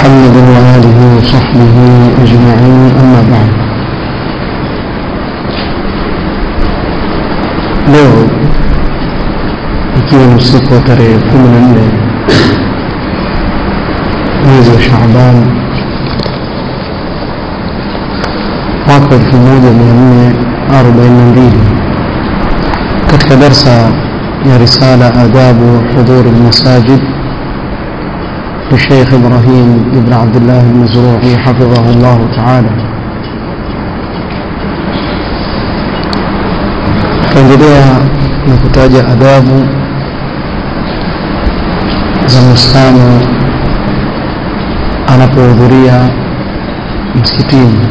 محمد وآله وصحبه أجمعين أما بعد. leo ikiwa ni usiku wa tarehe 14 mwezi wa Shaaban mwaka 1442 katika darsa ya risala adabu hudhur al-masajid للشيخ إبراهيم بن عبد الله المزروعي حفظه الله تعالى. tuendelea na kutaja adabu za Muislamu anapohudhuria msikitini.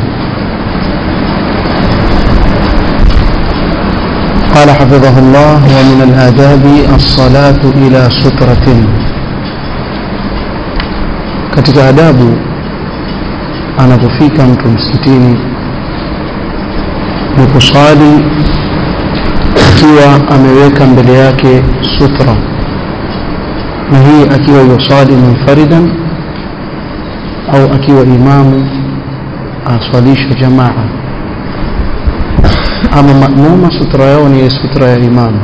قال حفظه الله: ومن الآداب الصلاة إلى سترة. katika adabu anapofika mtu msikitini ni kusali akiwa ameweka mbele yake sutra, na hii akiwa yusali munfaridan au akiwa imamu aswalisha jamaa. ama maamuma sutra yao ni sutra ya imamu.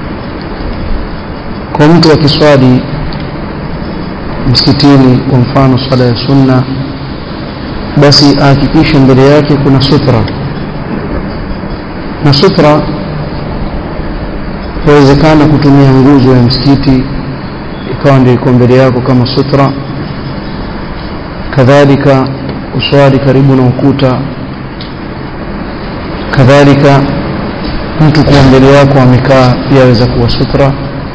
kwa mtu akiswali msikitini kwa mfano swala ya sunna, basi ahakikishe mbele yake kuna sutra. na sutra inawezekana kutumia nguzo ya msikiti ikawa ndio iko mbele yako kama sutra. kadhalika uswali karibu na ukuta, kadhalika mtu kwa mbele yako amekaa pia yaweza kuwa sutra,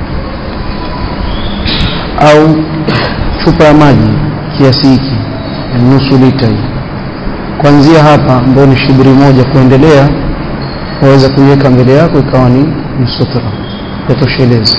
au chupa ya maji kiasi hiki nusu lita kuanzia hapa ambayo ni shibri moja kuendelea, waweza kuiweka mbele yako ikawa ni sutra yatosheleza.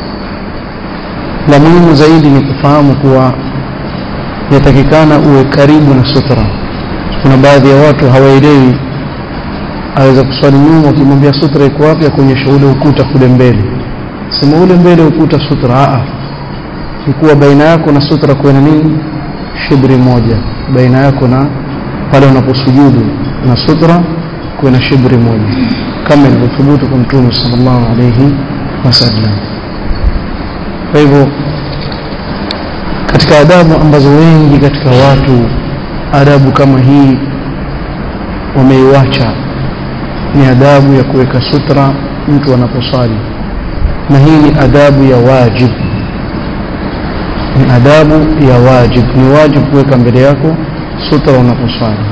La muhimu zaidi ni kufahamu kuwa yatakikana uwe karibu na sutra. kuna baadhi ya watu hawaelewi, aweza kuswali nyuma ukimwambia sutra iko wapi akuonyesha ule ukuta kule mbele, sema ule mbele ukuta sutra. ni kuwa baina yako na sutra kuna nini? shibri moja baina yako na pale unaposujudu na sutra kuna shibri moja, kama ilivyothubutu kwa Mtume sallallahu alayhi wasallam. kwa hivyo katika adabu ambazo wengi katika watu adabu kama hii wameiacha ni adabu ya kuweka sutra mtu anaposali, na hii ni adabu ya wajib. ni adabu ya wajib, ni wajib kuweka mbele yako sutra unaposali.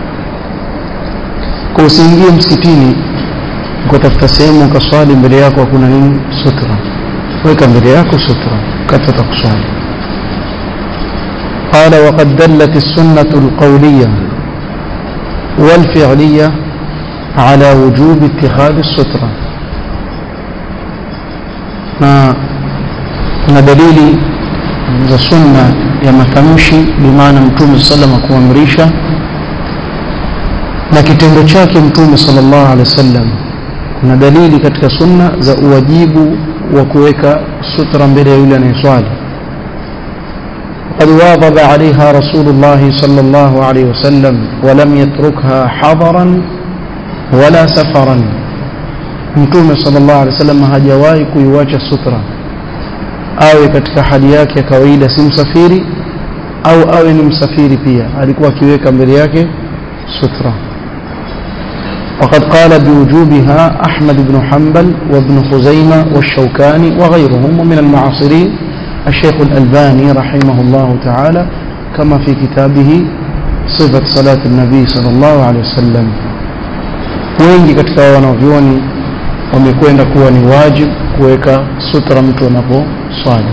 kwa usiingie msikitini ukatafuta sehemu ukaswali mbele yako hakuna nini sutra, weka mbele yako sutra kata kuswali. قال: وقد دلت السنة القولية والفعلية على وجوب اتخاذ السترة. na dalili za sunna ya matamshi bimaana Mtume sallallahu alayhi wasallam kuamrisha na kitendo chake Mtume sallallahu alayhi wasallam. kuna dalili katika sunna za uwajibu wa kuweka sutra mbele ya yule anayeswali. قد واظب عليها رسول الله صلى الله عليه وسلم ولم يتركها حضرا ولا سفرا. Mtume sallallahu alayhi wasallam hajawahi kuiacha sutra, awe katika hali yake ya kawaida si msafiri au awe ni msafiri pia alikuwa akiweka mbele yake sutra. وقد قال بوجوبها أحمد بن حنبل وابن خزيمة والشوكاني وغيرهم من المعاصرين الشيخ الألباني رحمه الله تعالى كما في كتابه صفة صلاة النبي صلى الله عليه وسلم. wengi katika wanavyuoni wamekwenda kuwa ni wajib kuweka sutra mtu anaposwali,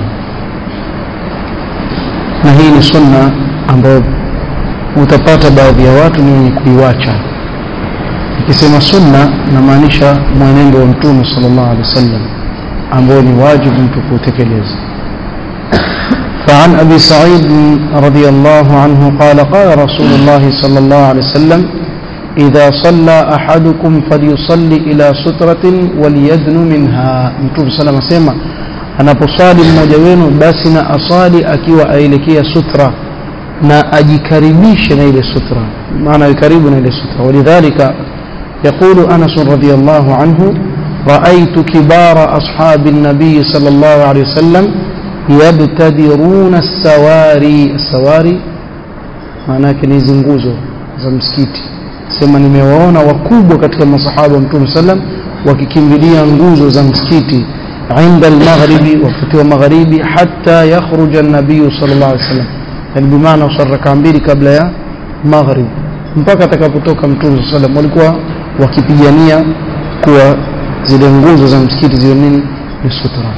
na hii ni sunna ambayo utapata baadhi ya watu ni wenye kuiacha. Nikisema sunna namaanisha mwenendo wa Mtume sallallahu alaihi wasallam ambao ni wajibu mtu kutekeleza. فعن أبي سعيد رضي الله عنه قال: قال رسول الله صلى الله عليه وسلم: إذا صلى أحدكم فليصلي إلى سترة وليدن منها. Mtume صلى الله عليه وسلم anaposali mmoja wenu basi na asali akiwa aelekea sutra na ajikaribishe na ile sutra, maana karibu na ile sutra. Walidhalika يقول أنس رضي الله عنه رأيت كبار أصحاب النبي صلى الله عليه وسلم يبتدرون السواري maana yake ni zinguzo za msikiti. Sema nimewaona wakubwa katika masahaba wa Mtume sallam wakikimbilia nguzo za msikiti inda al-maghribi, wakati wa magharibi, hatta yakhruja an-nabiy sallallahu alayhi wasallam, yani bimaana usaraka mbili kabla ya maghrib, mpaka atakapotoka Mtume sallam. Walikuwa wakipigania kuwa zile nguzo za msikiti ziwe nini? Ni sutra.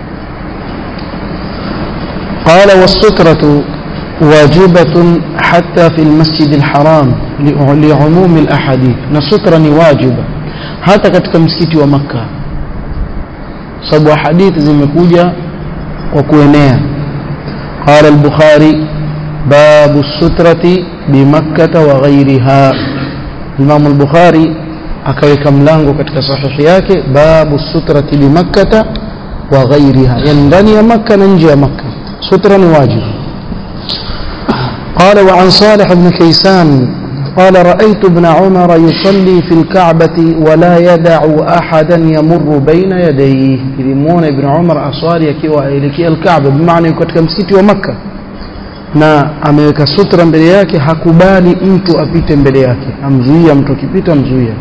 Qala was-sutratu واجبة حتى في المسجد الحرام لعموم الأحاديث. نسطرة واجبة حتى katika msikiti wa Makkah, sababu hadithi zimekuja kwa kuenea. قال البخاري باب السترة بمكة وغيرها. الإمام البخاري akaweka mlango katika sahihi yake babu sutrati bi Makkah wa ghayriha, yani ndani ya Makkah na nje ya Makkah sutra ni wajibu. قال وعن صالح بن كيسان قال رأيت ابن عمر يصلي في الكعبة ولا يدع أحدا يمر بين يديه. يلمون ابن عمر أصالي akiwa elekea الكعبة, بمعنى yuko katika msikiti wa Makkah na ameweka sutra mbele yake, hakubali mtu apite mbele yake, amzuia mtu akipita, amzuia.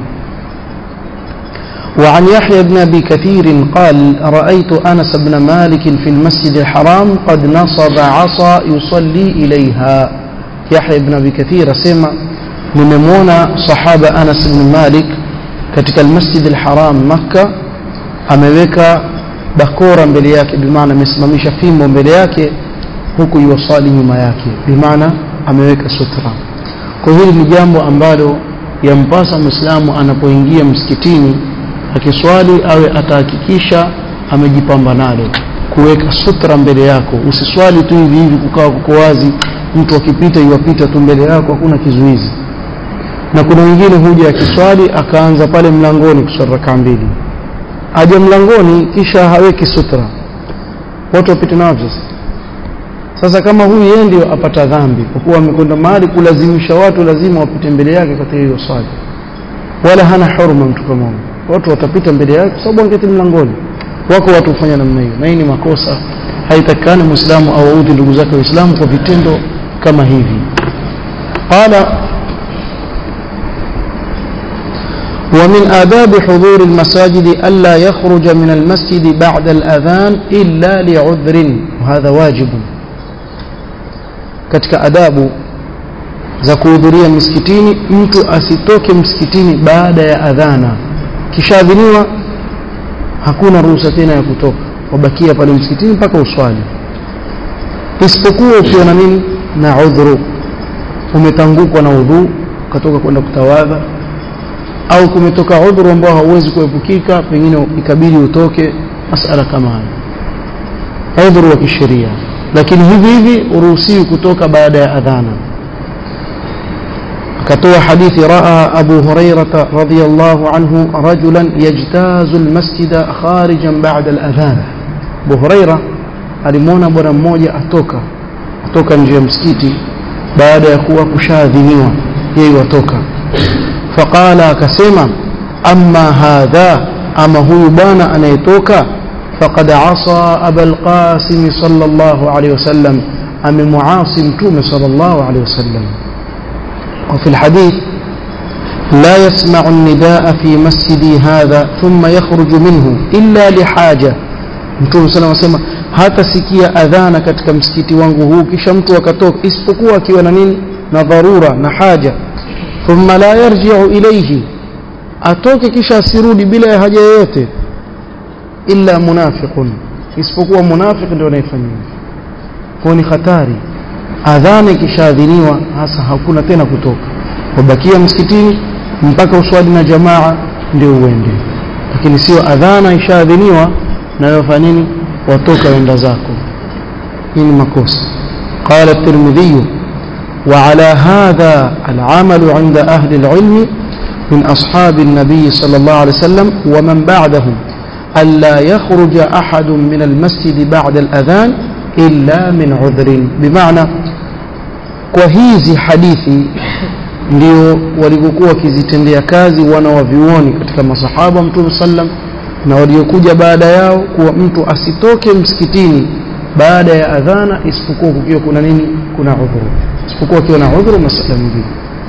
وعن يحيى بن أبي كثير قال رأيت أنس بن مالك في المسجد الحرام قد نصب عصا يصلي إليها. يحيى بن أبي كثير سمع nimemwona sahaba Anas ibn Malik katika al-Masjid al-Haram Makkah, ameweka bakora mbele yake, bimaana amesimamisha fimbo mbele yake huku yuwasali nyuma yake, bimaana ameweka sutra. Kwa hili ni jambo ambalo yampasa Muislamu anapoingia msikitini akiswali awe atahakikisha amejipamba nalo, kuweka sutra mbele yako. Usiswali tu hivi hivi kukaa kuko wazi, mtu akipita yuwapita tu mbele yako, hakuna kizuizi. Na kuna wengine huja akiswali akaanza pale mlangoni kuswali raka mbili, aje mlangoni kisha haweki sutra, watu wapite navyo. Sasa kama huyu yeye ndio apata dhambi kwa kuwa amekwenda mahali kulazimisha watu lazima wapite mbele yake katika hiyo swali, wala hana huruma mtu kama huyo. Watu watapita mbele yake kwa sababu angeti mlangoni. Wako watu hufanya namna hiyo, na hii ni makosa. Haitakani Muislamu awaudhi ndugu zake Waislamu kwa vitendo kama hivi. Qala ومن آداب حضور المساجد ألا يخرج من المسجد بعد الأذان إلا لعذر، وهذا واجب. katika adabu za kuhudhuria msikitini, mtu asitoke msikitini baada ya adhana. Kishaadhiniwa hakuna ruhusa tena ya kutoka, wabakia pale msikitini mpaka uswali, isipokuwa ukiwa na nini? Na udhuru, umetangukwa na udhu ukatoka kwenda kutawadha, au kumetoka udhuru ambao hauwezi kuepukika, pengine ikabidi utoke, masala kama hayo, udhuru wa kisheria. Lakini hivi hivi uruhusiwi kutoka baada ya adhana. akatoa hadithi, raa Abu Hurairah radhiyallahu anhu rajulan yajtazu almasjida kharijan ba'da aladhan. Abu Hurairah alimwona bwana mmoja atoka nje ya msikiti baada ya kuwa kushadhiniwa, yeye watoka. Faqala, akasema, amma hadha, ama huyu bwana anayetoka, faqad asa Abul Qasim sallallahu alayhi wasallam, amemuasi Mtume sallallahu alayhi wasallam. وفي الحديث لا يسمع النداء في مسجدي هذا ثم يخرج منه إلا لحاجة. Mtume صلى الله عليه وسلم hatasikia adhana katika msikiti wangu huu kisha mtu akatoka, isipokuwa akiwa na nini? Na dharura na haja. Thumma la yarji'u ilayhi, atoke kisha asirudi bila ya haja yoyote, illa munafiqun, isipokuwa munafiq ndio anayefanya hivyo. Kwa ni hatari. Adhana ikishadhiniwa hasa hakuna tena kutoka, wabakia msikitini mpaka uswali na jamaa ndio uende. Lakini sio adhana ishadhiniwa na wafanya nini? Watoka wenda zako. Hii ni makosa. Qala at-Tirmidhi وعلى هذا العمل عند أهل العلم من أصحاب النبي صلى الله عليه وسلم ومن بعدهم ألا يخرج أحد من المسجد بعد الأذان إلا من عذر. بمعنى kwa hizi hadithi ndio walivyokuwa wakizitendea kazi wana wa vioni katika masahaba Mtume sallam na waliokuja baada yao, kuwa mtu asitoke msikitini baada ya adhana isipokuwa kukiwa kuna nini, kuna udhuru, isipokuwa kiwa na udhuru masala mengine.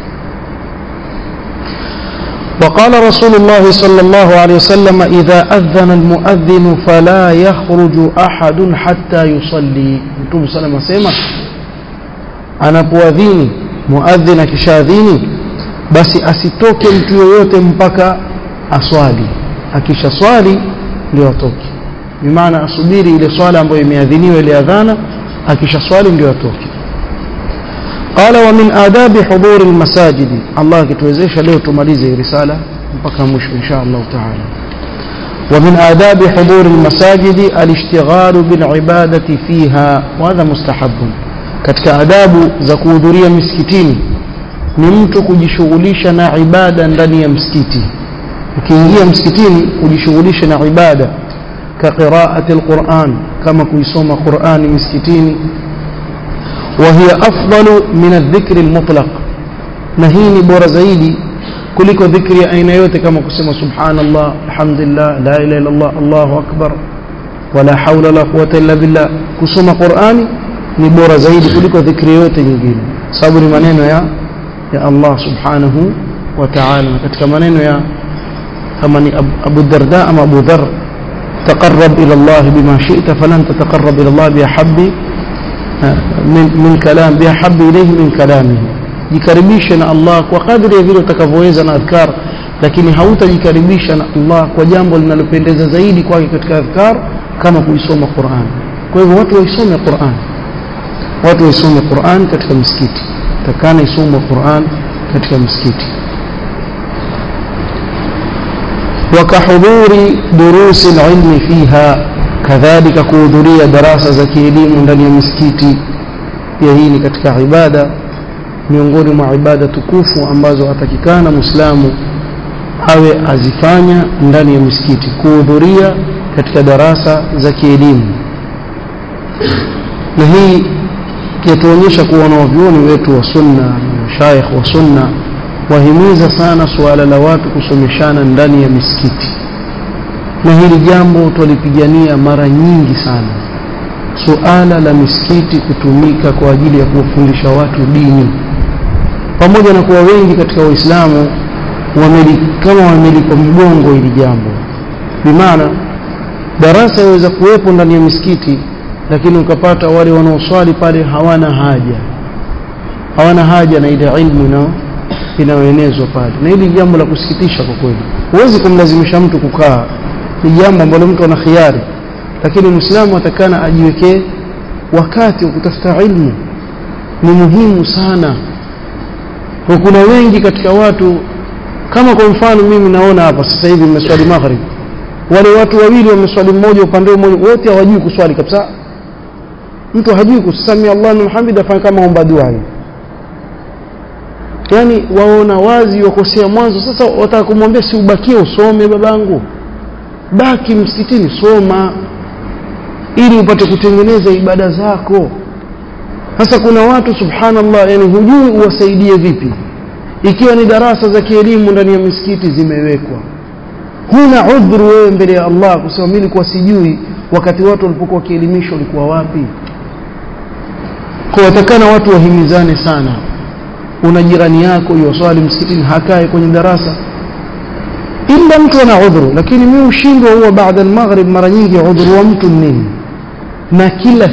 وقال رسول الله صلى الله عليه وسلم إذا أذن المؤذن فلا يخرج أحد حتى يصلي. Mtume sallam asema anapoadhini muadhin akishadhini basi asitoke mtu yoyote mpaka aswali, akisha swali ndio atoke, bimaana asubiri ile swala ambayo imeadhiniwa ile adhana, akisha swali ndio atoke. قال ومن آداب حضور المساجد. الله كتوزيش leo tumalize risala mpaka mwisho insha Allah taala. ومن آداب حضور المساجد الاشتغال بالعبادة فيها وهذا مستحب. katika adabu za kuhudhuria misikitini ni mtu kujishughulisha na ibada ndani ya msikiti. Ukiingia msikitini kujishughulisha na ibada, ka qiraati alquran, kama kuisoma Qur'ani misikitini. وهي أفضل من الذكر المطلق. نهيني بورا زيدي كلكو ذكري أين يوتي كما قسم سبحان الله الحمد لله لا إله إلا الله الله أكبر ولا حول ولا قوة إلا بالله. كسم قرآني نبورا زيدي كلكو ذكري يوتي نجيل صبري منينو يا الله سبحانه وتعالى. كتك منينو يا ثماني أبو الدرداء أم أبو ذر تقرب إلى الله بما شئت فلن تتقرب إلى الله بأحب من كلام بأحب إليه من كلامه. jikaribishe na Allah kwa kadri ya vile utakavyoweza na adhkar, lakini hautajikaribisha na Allah kwa jambo linalopendeza zaidi kwake katika adhkar kama kuisoma Qur'an. Kwa hivyo watu waisome Qur'an, watu waisome Qur'an katika msikiti, takana isome Qur'an katika msikiti. wakahudhuri durusi alilmi fiha, kadhalika kuhudhuria darasa za kielimu ndani ya misikiti. Pia hii ni katika ibada, miongoni mwa ibada tukufu ambazo atakikana Muislamu awe azifanya ndani ya misikiti, kuhudhuria katika darasa za kielimu. Na hii kiatuonyesha kuwa wanavyuoni wetu wa sunna, mashaikh wa sunna, wahimiza sana suala la watu kusomeshana ndani ya misikiti. Na hili jambo tulipigania mara nyingi sana, suala la misikiti kutumika kwa ajili ya kuwafundisha watu dini, pamoja na kuwa wengi katika Waislamu kama wamelipa mgongo hili jambo. Bimaana darasa yaweza kuwepo ndani ya misikiti, lakini ukapata wale wanaoswali pale hawana haja na ile ilmu inayoenezwa pale. Na hili jambo la kusikitisha kwa kweli. Huwezi kumlazimisha mtu kukaa, ni jambo ambalo mtu ana khiari, lakini Muislamu atakana ajiwekee wakati wa kutafuta ilmu. Ni muhimu sana. Kwa kuna wengi katika watu, kama kwa mfano mimi naona hapa sasa hivi nimeswali maghrib, wale watu wawili wameswali mmoja upande mmoja, wote hawajui kuswali kabisa. Mtu hajui kusami Allahu hamid afanye kama omba dua. Yani waona wazi wakosea mwanzo. Sasa wataka kumwambia si ubakie usome babangu, baki msikitini soma ili upate kutengeneza ibada zako. Sasa kuna watu subhanallah, yani hujui uwasaidie vipi. Ikiwa ni darasa za kielimu ndani ya misikiti zimewekwa, huna udhuru wewe mbele ya Allah kusema mimi nilikuwa sijui wakati watu walipokuwa kielimishwa walikuwa wapi. Kwa watakana watu wahimizane sana. Una jirani yako yoswali msikitini hakae kwenye darasa, ila mtu ana udhuru, lakini mimi ushindwa huwa baada al-maghrib. Mara nyingi udhuru wa mtu nini? Na kila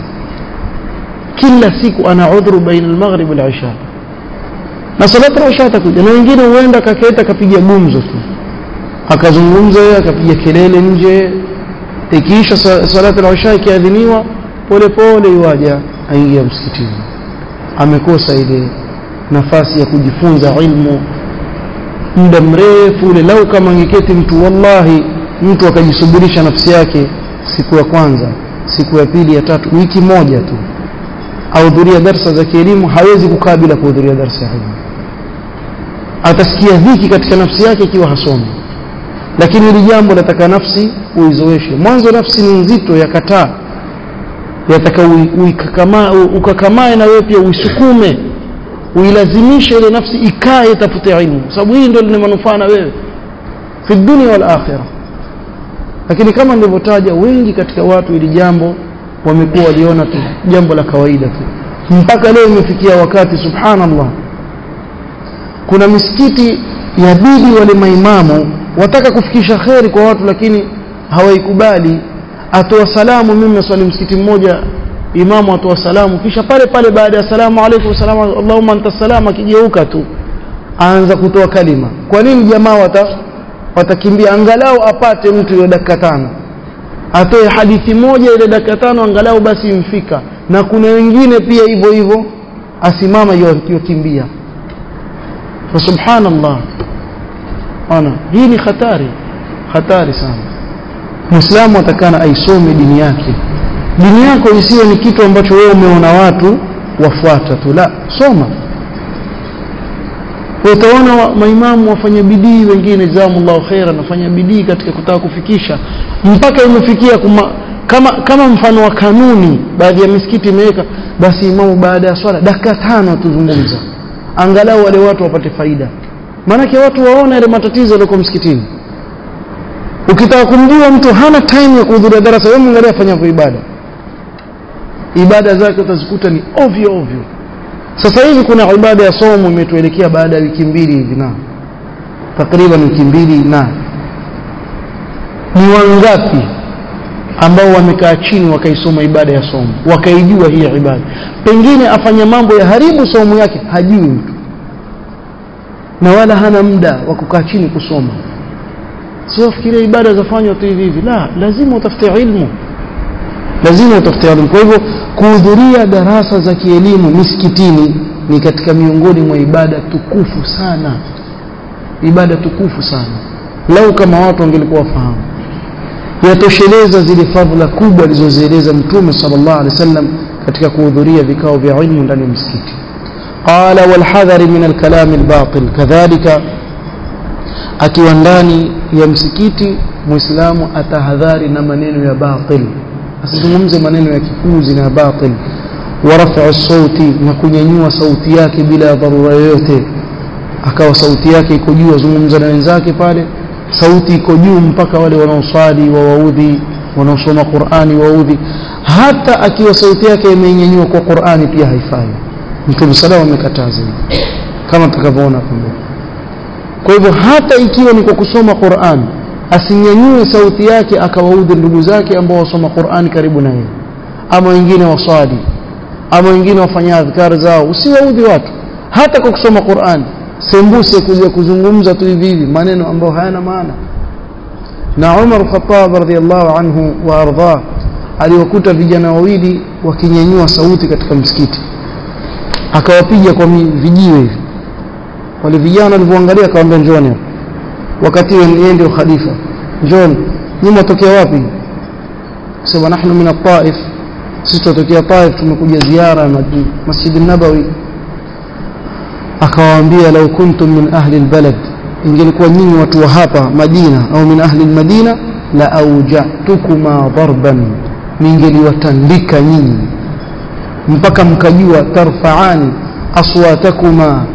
siku ana udhuru baina al-maghrib wal-isha, na salatu al-isha takuja. Na wengine huenda kakaeta kapiga gumzo tu, akazungumza yeye, akapiga kelele nje. Ikiisha salatu al-isha ikiadhiniwa, pole pole yuaja aingia msikitini. Amekosa ile nafasi ya kujifunza ilmu muda mrefu ule. Lau kama angeketi mtu, wallahi mtu akajisubirisha nafsi yake siku ya kwanza, siku ya pili, ya tatu, wiki moja tu ahudhuria darasa za kielimu, hawezi kukaa bila kuhudhuria darasa ya ilmu. Atasikia dhiki katika nafsi yake ikiwa hasomi. Lakini hili jambo lataka nafsi uizoeshe. Mwanzo nafsi ni nzito, yakataa, yataka ukakamae na wewe pia uisukume, uilazimishe ile nafsi ikae itafute ilmu, sababu hii ndio lina manufaa na wewe fi dunia wal akhirah. Lakini kama nilivyotaja, wengi katika watu ili jambo wamekuwa waliona tu jambo la kawaida tu, mpaka leo imefikia wakati subhanallah kuna misikiti yabidi wale maimamu wataka kufikisha khairi kwa watu, lakini hawaikubali. Atoa salamu, mimi naswali msikiti mmoja, imamu atoa salamu, kisha pale pale baada ya salamu alaykum salamu Allahumma anta salama, akigeuka tu aanza kutoa kalima. Kwa nini jamaa watakimbia? Angalau apate mtu ile dakika 5, atoe hadithi moja ile dakika 5 angalau basi imfika. Na kuna wengine pia hivyo hivyo, asimama yokimbia. Fa subhanallah, hii ni hatari sana. Muislamu atakana aisome dini yake. Dini yako isiwe ni kitu ambacho wewe umeona watu wafuata tu, la, soma. Utaona maimamu wafanya bidii, wengine jazakumullahu khairan, wafanya bidii katika kutaka kufikisha mpaka imefikia kama mfano wa kanuni baadhi ya misikiti imeweka, basi imamu baada ya swala dakika 5 tuzungumza, angalau wale watu wapate faida. Maana watu waona ile matatizo yaliyoko msikitini. Ukitaka kumjua mtu hana time ya kuhudhuria darasa, wewe mwangalia afanya ibada zake utazikuta ni ovyo. Sasa hivi kuna ibada ya somo imetuelekea baada ya wiki 2 hivi, na takriban wiki 2, na ni wangapi ambao wamekaa chini wakaisoma ibada ya somo, wakaijua hii ibada? Pengine afanya mambo ya haribu somo yake, hajui mtu, na wala hana muda wa kukaa chini kusoma. Sio fikiria ibada zafanywa tu hivi. La, lazima utafute ilmu. Kwa hivyo kuhudhuria darasa za kielimu misikitini ni katika miongoni mwa ibada tukufu sana. Lau kama watu wangelikuwa wafahamu, yatosheleza zile fadhila kubwa alizozieleza Mtume sallallahu alaihi wasallam katika kuhudhuria vikao vya ilmu ndani ya msikiti. Qala wal hadhari min al kalam al batil, kadhalika akiwa ndani ya msikiti muislamu atahadhari na maneno ya batil, asizungumze maneno ya kipuzi na batil. Wa raf'u sauti, na kunyanyua sauti yake bila dharura yoyote, akawa sauti yake iko juu, azungumza na wenzake pale, sauti iko juu mpaka wale wanaosali waudhi, wanaosoma Qur'ani waudhi. Hata akiwa sauti yake imenyanyua kwa Qur'ani pia haifai. Mtume sallallahu amekataza kama tutakavyoona hapo. Kwa hivyo hata ikiwa ni kwa kusoma Qur'an, asinyanyue sauti yake akawaudhi ndugu zake ambao wasoma Qur'an karibu na yeye, ama wengine waswali, ama wengine wafanya adhkar zao. Usiwaudhi watu hata kwa kusoma Qur'an. Sembuse kuja kuzungumza tu hivi maneno ambayo hayana maana. Na Umar Khattab radhiyallahu anhu wa ardha aliwakuta vijana wawili wakinyanyua sauti katika msikiti, akawapiga kwa vijiwe hivi. Wale vijana walipoangalia akawaambia njoni hapa, wakati yeye ndio khalifa, njoni. Nyinyi mtokea wapi? Sema nahnu min at-Taif, sisi tutokea Taif, tumekuja ziara na Masjid an-Nabawi. Akawaambia law kuntum min ahli al-balad, ingelikuwa nyinyi watu wa hapa Madina au min ahli al-Madina la awja'tukuma darban, ningeliwatandika nyinyi mpaka mkajua tarfa'ani aswatakuma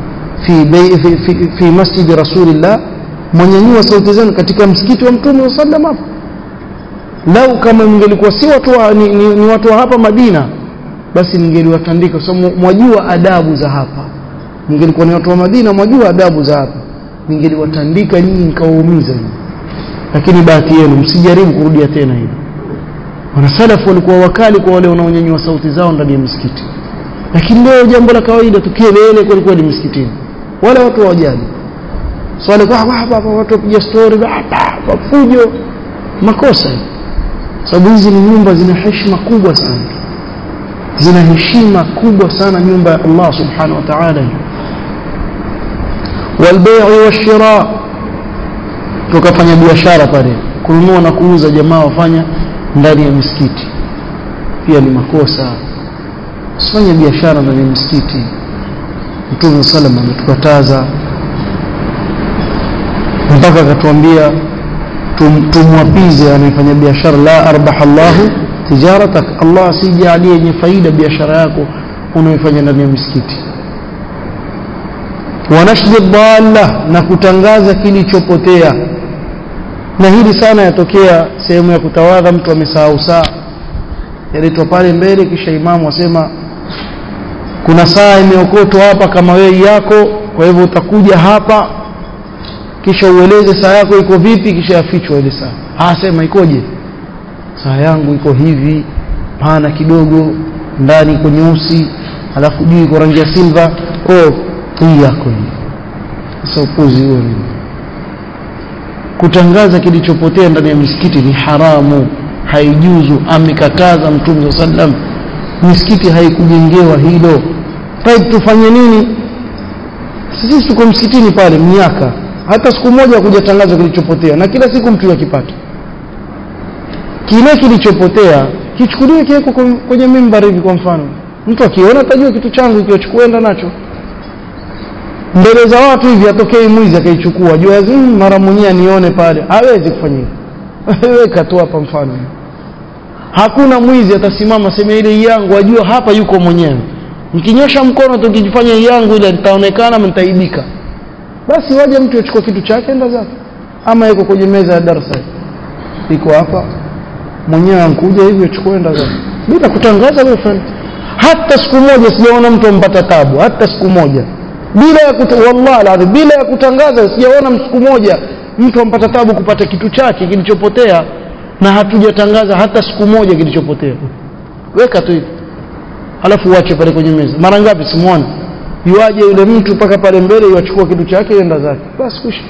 fi masjid rasulillah, mwenyanyua sauti zenu katika msikiti wa Mtume sallallahu alaihi wasallam. Lau kama ningelikuwa si watu ni watu wa hapa Madina, basi ningeliwatandika, kwa sababu mwajua adabu za hapa. Ningelikuwa ni watu wa Madina, mwajua adabu za hapa, ningeliwatandika nyinyi nikawaumiza nyinyi. Lakini bahati yenu, msijaribu kurudia tena hilo. Wanasalafu walikuwa wakali kwa wale wanaonyanyua sauti zao ndani ya msikiti. Lakini leo jambo la kawaida, tukielele kulikuwa ni msikitini, wala watu hawajali. Swali kwa hapa watu wapiga story hapa fujo, makosa. Sababu hizi ni nyumba zina heshima kubwa sana, nyumba ya Allah subhanahu wa ta'ala. Walbai'u washira, tukafanya biashara pale, kununua na kuuza, jamaa wafanya ndani ya msikiti, pia ni makosa. Usifanye biashara ndani ya msikiti. Mtume sallallahu ametukataza, mpaka akatuambia tumwapize anayefanya biashara, la arbaha Allahu tijaratak, Allah sijalie yenye faida biashara yako unayoifanya ndani ya msikiti. Wa nashdi dhalla, na kutangaza kilichopotea. Na hili sana yatokea sehemu ya kutawadha, mtu amesahau saa, yaletwa pale mbele, kisha imamu asema kuna saa imeokotwa hapa kama wewe yako, kwa hivyo utakuja hapa kisha ueleze saa yako iko vipi, kisha yafichwa ile saa. Sema ikoje? Saa yangu iko hivi, pana kidogo, ndani iko nyeusi, alafu juu iko rangi ya silver. Hii yako hii. Sasa upuzi huo ni kutangaza kilichopotea ndani ya misikiti ni haramu, haijuzu, amekataza Mtume sallam. Misikiti haikujengewa hilo. Taib, tufanye nini? Sisi tuko msikitini pale miaka, hata siku moja kuja tangazo kilichopotea, na kila siku mtu yakipata kile kilichopotea kichukuliwe kiweko kwenye mimbari hivi. Kwa mfano, mtu akiona atajua kitu changu kichokuenda nacho mbele za watu hivi, atokee mwizi akaichukua, jua mara mwenyewe nione pale. Hawezi kufanya hivyo. Weka tu hapa mfano, hakuna mwizi atasimama sema ile yangu, ajua hapa yuko mwenyewe. Mkinyosha mkono tukijifanya yangu ile nitaonekana, mtaibika. Basi waje mtu achukue kitu chake enda zake, ama yuko kwenye meza ya darasa iko hapa mwenyewe, ankuja hivi achukue enda zake bila kutangaza wewe. Hata siku moja sijaona mtu ampata tabu, hata siku moja bila ya wallahi alazim, bila ya kutangaza sijaona siku moja mtu ampata tabu kupata kitu chake kilichopotea, na hatujatangaza hata siku moja kilichopotea. Weka tu hivi, alafu uache pale kwenye meza. Mara ngapi simuona yuaje yule mtu paka pale mbele, yuachukua kitu chake yenda zake, basi kushi.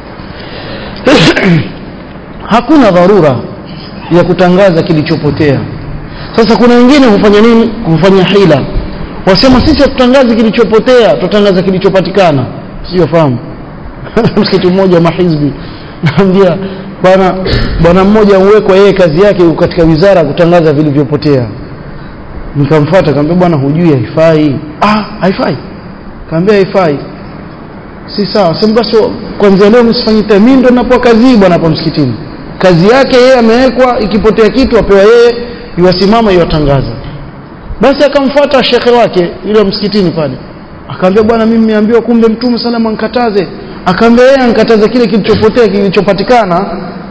Hakuna dharura ya kutangaza kilichopotea. Sasa kuna wengine hufanya nini? Hufanya hila, wasema sisi tutangaze kilichopotea, tutangaza kilichopatikana. Sio fahamu. Msikiti mmoja mahizbi naambia bwana mmoja uwekwa yeye kazi yake katika wizara kutangaza vilivyopotea. Nikamfuata nikamwambia bwana hujui haifai. Haifai. Kaambia haifai. Si sawa. Sema basi kwanza leo msifanye tena, mimi ndo ninapoa kazi bwana hapa msikitini. Kazi yake yeye amewekwa, ikipotea kitu apewa yeye, yuwasimama yuwatangaza. Basi akamfuata shekhe wake yule msikitini pale, akamwambia bwana mimi nimeambiwa kumbe Mtume sallallahu ankataze. Akamwambia yeye ankataza kile kilichopotea, kilichopatikana.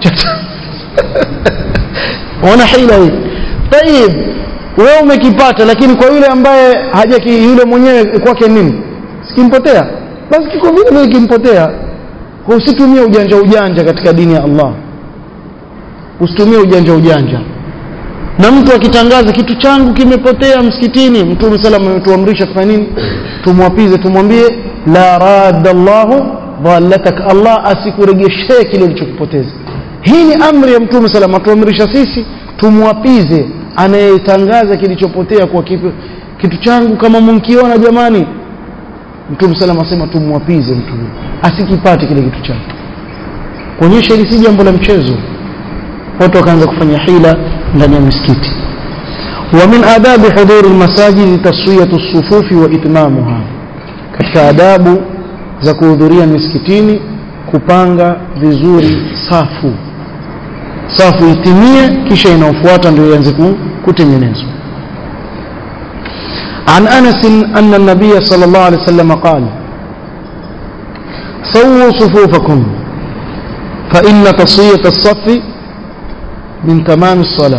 Ona hila hii. Tayeb, wewe umekipata, lakini kwa yule ambaye yule mwenyewe kwake nini? Sikimpotea. Basi kiko vile kimpotea. Kwa usitumie ujanja katika dini ya Allah. Usitumie ujanja. Na mtu akitangaza kitu changu kimepotea msikitini, Mtume sallallahu ametuamrisha tufanye nini? Tumwapize, tumwambie la radallahu dhallatak, Allah asikuregeshe kile ulichokipoteza. Hii ni amri ya Mtume sallallahu atuamrisha sisi tumwapize anayetangaza kilichopotea kwa kitu changu. Kama mkiona jamani, Mtume sallallahu asema tumwapize mtu asikipate kile kitu chake, kuonyesha hili si jambo la mchezo. Watu wakaanza kufanya hila ndani ya misikiti. Wa min adabi hudhur almasajid taswiyatu as-sufufi wa itmamuha, katika adabu za kuhudhuria misikitini kupanga vizuri safu itimie, kisha inaofuata ndio ianze kutengenezwa. An Anas anna an-nabiy sallallahu alayhi wasallam qala sawu sufufakum fa inna taswiyata as-saff min tamam as-salah.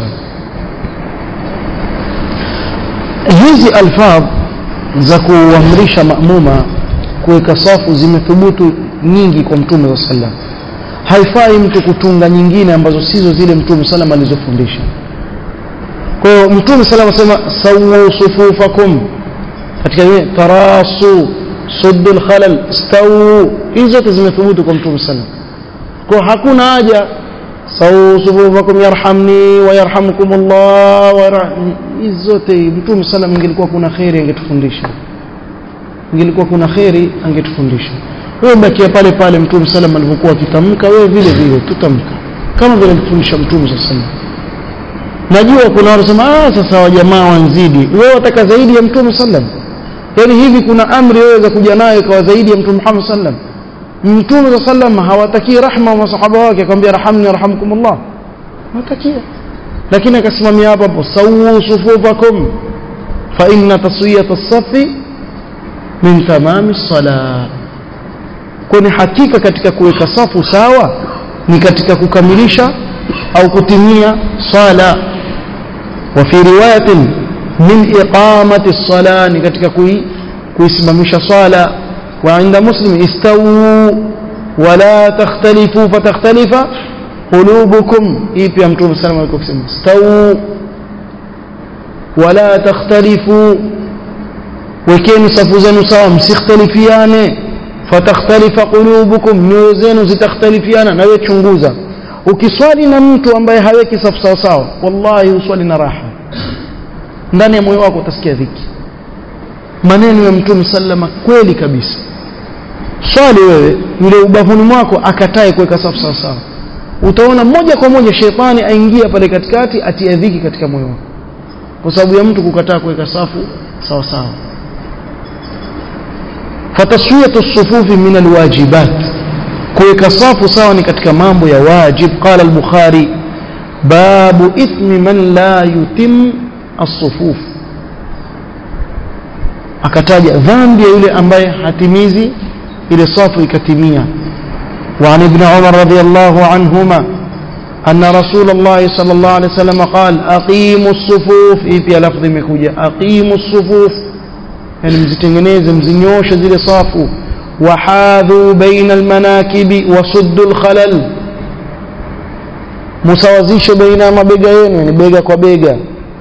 Hizi alfaz za kuamrisha maamuma kuweka safu zimethubutu nyingi kwa Mtume sallallahu alayhi wasallam. Haifai mtu kutunga nyingine ambazo sizo zile Mtume sallallahu alayhi wasallam alizofundisha. Kwa hiyo Mtume sallallahu alayhi wasallam sawu sufufakum, katika tarasu, suddul khalal, stawu, hizo zote zimethubutu kwa Mtume sallallahu alayhi wasallam. Kwa hakuna haja sawu sufufakum yarhamni wa yarhamkumullah hizo zote. Mtume sallallahu alayhi wasallam ingelikuwa kuna khairi angetufundisha, wewe bakia pale pale Mtume sallallahu alayhi wasallam alivyokuwa akitamka, wewe vile vile tutamka kama vile alifundisha Mtume sallallahu alayhi wasallam. Najua kuna watu wanasema sasa wa jamaa wanzidi, wewe wataka zaidi ya Mtume sallallahu alayhi wasallam. Yaani hivi kuna amri wewe za kuja nayo kwa zaidi ya Mtume Muhammad sallallahu alayhi wasallam? Mtume sallallahu alayhi wasallam hawataki rahma wa masahaba wake, akamwambia rahamni yarhamkumullah, hawatakia. lakini akasimamia hapo sawu sufufakum fa inna taswiyat as-safi min tamam as-salah. Kwani hakika katika kuweka safu sawa ni katika kukamilisha au kutimia sala. Wa fi riwayatin min iqamati as-salah, ni katika kuisimamisha sala. Wa inda Muslim istawu wa la takhtalifu fatakhtalifa qulubukum. Ipi ya Mtume sallallahu alayhi wasallam istawu wa la takhtalifu, wekeni safu zenu sawa msikhtalifiane, fatakhtalifa qulubukum, nyoyo zenu zitakhtalifiana. Na wewe chunguza, ukiswali na mtu ambaye haweki safu sawa sawa, wallahi uswali na raha, ndani ya moyo wako utasikia dhiki. Maneno ya Mtume sallama kweli kabisa. Swali wewe, yule ubavuni mwako akatae kuweka safu sawa sawa, utaona moja kwa moja shetani aingia pale katikati, atia dhiki katika moyo wako, kwa sababu ya mtu kukataa kuweka safu sawa sawa. Fataswiyatu as-sufufi min al-wajibat, kuweka safu sawa ni katika mambo ya wajib. Qala al-Bukhari babu ithmi man la yutim as-sufuf, akataja dhambi ya yule ambaye hatimizi ile safu ikatimia. Wa an ibn Umar radiyallahu anhuma anna Rasulullah sallallahu alayhi wasallam qala aqimu as-sufuf. Ipi lafzi imekuja aqimu as-sufuf, yani mzitengeneze, mzinyoshe zile safu. Wahadhu baina almanakibi wasuddu alkhalal, musawazishe baina mabega yenu, yani bega kwa bega,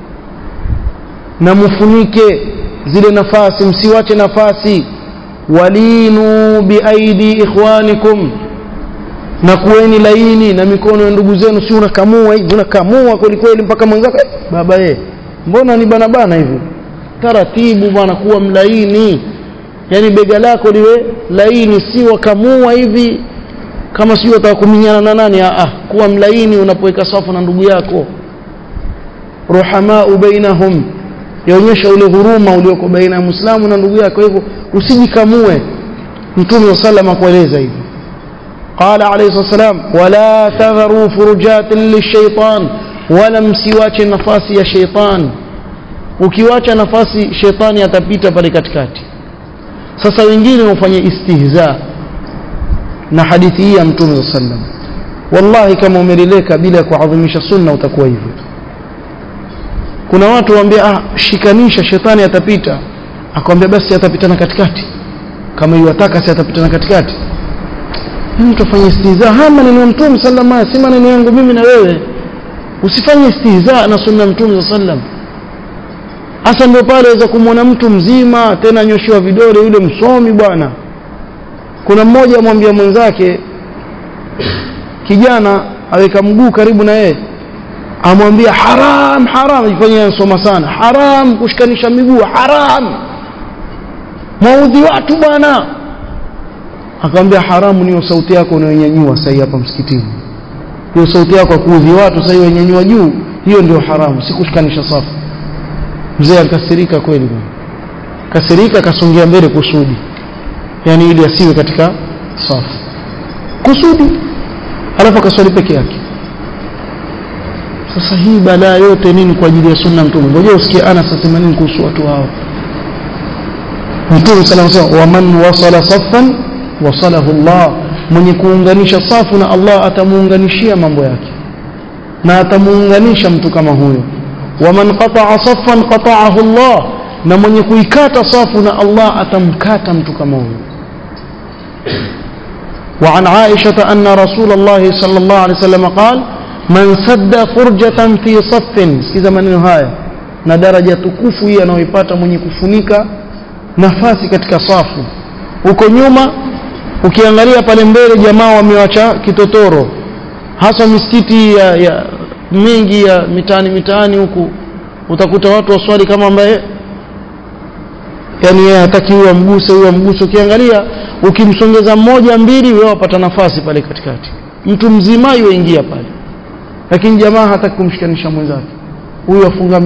na mfunike zile nafasi, msiwache nafasi. Walinu biaidi ikhwanikum, na kuweni laini na mikono ya ndugu zenu. Si unakamua hivi, unakamua kweli kweli mpaka mwenzako baba mbona ni bana bana hivi. Taratibu bwana, kuwa mlaini, yani bega lako liwe laini, si wakamua hivi kama sio utakuminyana na nani. Kuwa mlaini unapoweka safu na ndugu yako. Ruhamaa bainahum, yaonyesha ule huruma ulioko baina ya Muislamu na ndugu yako, hivyo usijikamue. Mtume sallama kueleza hivi, qala alayhi wasallam wala tadharu furujatin lishaitan, wala msiwache nafasi ya shaitan. Ukiwacha nafasi, shetani atapita pale katikati. Sasa wengine wafanye istihza na hadithi hii ya Mtume sallam. Wallahi kama umeleleka bila kuadhimisha sunna utakuwa hivyo. Kuna watu waambia shikanisha, shetani atapita. Akwambia basi atapitana katikati, kama yuataka si atapitana katikati. Mtu afanye istihza, maneno ya Mtume sallam, si maneno yangu mimi na wewe. Usifanye istihza na sunna ya Mtume sallam. Hasa ndio pale waweza kumwona mtu mzima tena nyoshiwa vidole, yule msomi bwana. Kuna mmoja amwambia mwenzake, kijana aweka mguu karibu na yeye, amwambia haram haram, ifanye ansoma sana, haram kushikanisha miguu, haram maudhi watu bwana. Akamwambia haramu ni sauti yako unayonyanyua sasa hapa msikitini, hiyo sauti yako kuudhi watu sasa hiyo unanyanyua juu, hiyo ndio haramu, si kushikanisha safu. Mzee alikasirika kweli bwana, kasirika, kasongea mbele kusudi, yani ili asiwe katika safu kusudi, alafu akaswali peke yake. Sasa hii balaa yote nini kwa ajili ya sunna Mtume? Ngoja usikie Anas asema nini kuhusu watu hao. Mtume sallallahu alayhi wasallam, waman wasala saffan wasalahu Allah, mwenye kuunganisha safu na Allah atamuunganishia mambo yake na atamuunganisha mtu kama huyo. Waman qata'a saffan qata'ahu Allah, na mwenye kuikata safu na Allah atamkata mtu kama huyo. Wa an Aisha anna Rasulullah sallallahu alayhi wasallam qala man sadda furjatan fi saffin. Sikiza maneno haya na daraja tukufu hii anayoipata mwenye kufunika nafasi katika safu. Huko nyuma ukiangalia pale mbele jamaa wamewacha kitotoro, hasa misikiti ya mingi ya mitaani huku, utakuta watu waswali kama ambaye yani yeye hataki huyo mguse. Ukiangalia ukimsongeza mmoja mbili, wewe wapata nafasi pale katikati, mtu mzima yuingia pale, lakini jamaa hataki kumshikanisha mwenzake. Huyu afunga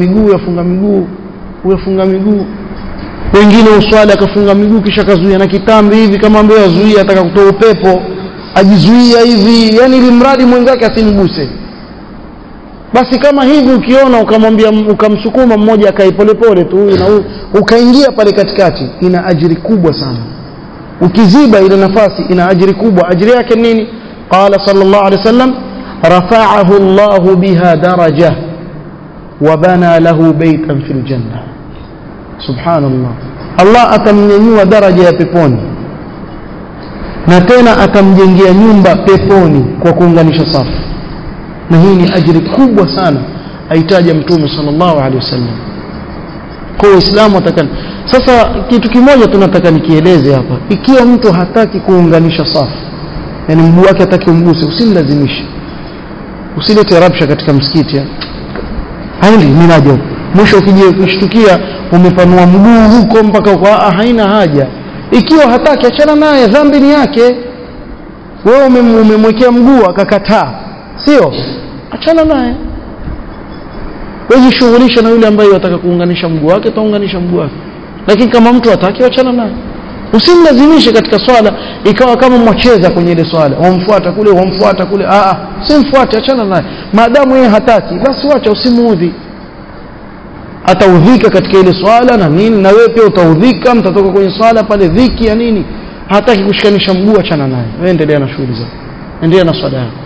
miguu, wengine uswali akafunga miguu kisha kazuia na kitambi hivi, kama ambaye azuia ataka kutoa upepo, ajizuia hivi, yani ili mradi mwenzake asimguse. basi kama hivi ukiona ukamwambia ukamsukuma mmoja akae polepole tu na ukaingia pale katikati, ina ajiri kubwa sana. Ukiziba ile nafasi ina ajiri kubwa. Ajiri yake nini? Qala sallallahu alayhi wasallam rafa'ahu Allah biha daraja wa bana lahu baytan fil janna. Subhanallah, Allah atamnyanyua daraja ya peponi na tena atamjengea nyumba peponi kwa kuunganisha safu. Na hii ni ajiri kubwa sana aitaja Mtume sallallahu alaihi wasallam. Kwa Uislamu atakana. Sasa kitu kimoja tunataka nikieleze hapa. Ikiwa mtu hataki kuunganisha safu, yani mguu wake hataki umguse, usimlazimishe. Usilete rabsha katika msikiti. Haindi minaje. Mwisho ukije kushtukia umepanua mguu huko mpaka kwa haina haja. Ikiwa hataki achana naye, dhambi ni yake. Wewe umemwekea mguu akakataa, sio? Achana naye. Wewe shughulisha na yule ambaye anataka kuunganisha mguu wake, taunganisha mguu wake. Lakini kama mtu hataki, achana naye. Usimlazimishe katika swala ikawa kama mwacheza kwenye ile swala. Wamfuata kule, usimfuate, achana naye. Maadamu yeye hataki, basi wacha, usimuudhi. Ataudhika katika ile swala na nini, na wewe pia utaudhika, mtatoka kwenye swala pale dhiki ya nini. Hataki kushikanisha mguu, achana naye. Wewe endelea na shughuli zako. Endelea na swala yako.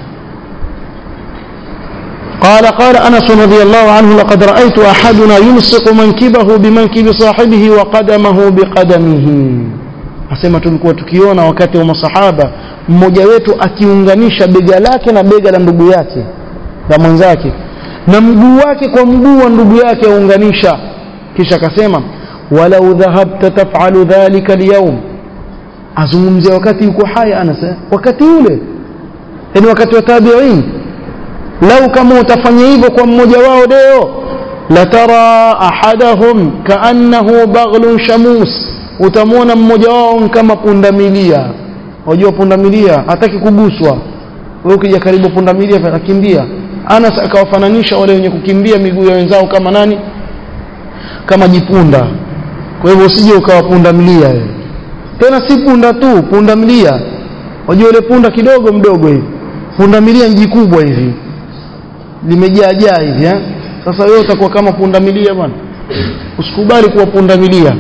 قال أنس رضي الله عنه لقد رأيت أحدنا يلصق منكبه بمنكب صاحبه وقدمه بقدمه. asema tulikuwa tukiona wakati wa masahaba mmoja wetu akiunganisha bega lake na bega la ndugu yake na mwenzake, na mguu wake kwa mguu wa ndugu yake aunganisha. Kisha akasema walau dhahabta taf'alu dhalika al-yawm. azungumzia wakati yuko hai Anas, wakati ule, yani wakati wa tabi'in. Lau kama utafanya hivyo kwa mmoja wao leo, la tara ahadahum kaannahu baghlun shamus. Utamwona mmoja wao kama pundamilia. Unajua pundamilia hataki kuguswa. Wewe ukija karibu pundamilia anakimbia. Anas akawafananisha wale wenye kukimbia miguu ya wenzao kama nani? Kama jipunda. Kwa hivyo usije ukawapundamilia wewe. Tena si punda tu, pundamilia. Unajua ile punda kidogo mdogo hivi. Pundamilia ni kubwa hivi. Limejaa hivi Sasa wewe utakuwa kama pundamilia bwana. Usikubali kuwa pundamilia.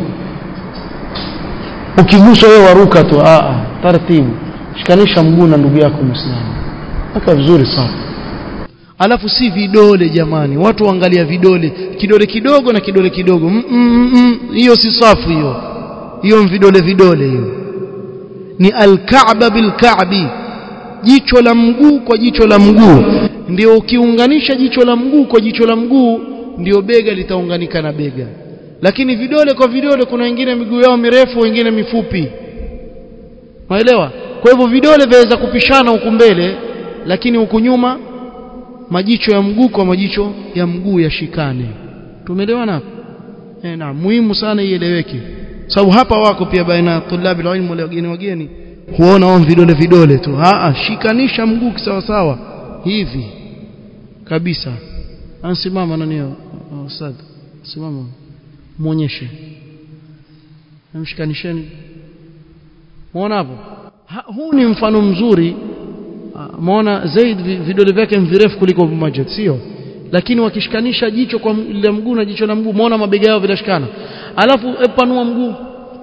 Ukiguswa wewe waruka tu. Taratibu. Shikanisha mguu na ndugu yako Muislamu. Aka vizuri sana. Alafu si vidole jamani. Watu waangalia vidole, kidole kidogo na kidole kidogo. Hiyo si safu hiyo. Hiyo vidole hiyo. Ni al-Ka'ba bil-Ka'bi. Jicho la mguu kwa jicho la mguu. Ndio ukiunganisha jicho la mguu kwa jicho la mguu, ndio bega litaunganika na bega. Lakini vidole kwa vidole, kuna wengine miguu yao mirefu, wengine mifupi. Unaelewa? Kwa hivyo vidole viweza kupishana huku mbele, lakini huku nyuma majicho ya mguu kwa majicho ya mguu yashikane. Tumeelewana hapo? Na muhimu sana ieleweke. Sababu hapa wako pia baina tulabi ilmu wale wageni huona wao vidole tu. Shikanisha mguu sawa sawa hivi kabisa. Ansimama nani ustad? Simama. Muonyeshe. Mshikanisheni. Muona hapo? Huu ni mfano mzuri. Muona Zaid vidole vyake virefu kuliko Majid, sio? Lakini wakishikanisha jicho kwa ile mguu na jicho la mguu, muona mabega yao vinashikana. Alafu panua mguu,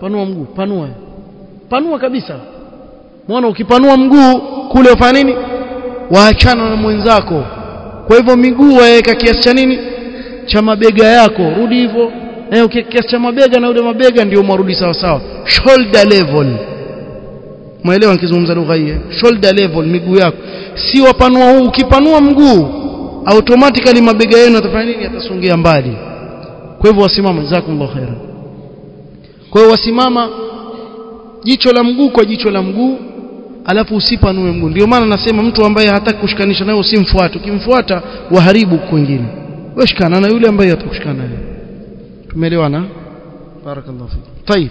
panua kabisa. Muona ukipanua mguu kule ufanya nini? Waachana na mwenzako. Kwa hivyo miguu waweka kiasi cha nini? Cha mabega yako. Rudi hivyo. Kiasi cha mabega na ule mabega ndio marudi sawa sawa. Shoulder level. Muelewa nikizungumza lugha hii? Shoulder level miguu yako. Si wapanua huu, ukipanua mguu automatically mabega yenu yatafanya nini? Yatasongea mbali. Kwa hivyo wasimama, jazakumullahu khairan. Kwa hivyo wasimama jicho la mguu kwa jicho la mguu, alafu usipanue mguu. Ndio maana nasema mtu ambaye hataki kushikanisha naye usimfuate. Ukimfuata waharibu kwingine. Wewe shikana na yule ambaye atakushikana naye. Tumeelewana? Barakallahu fik. طيب.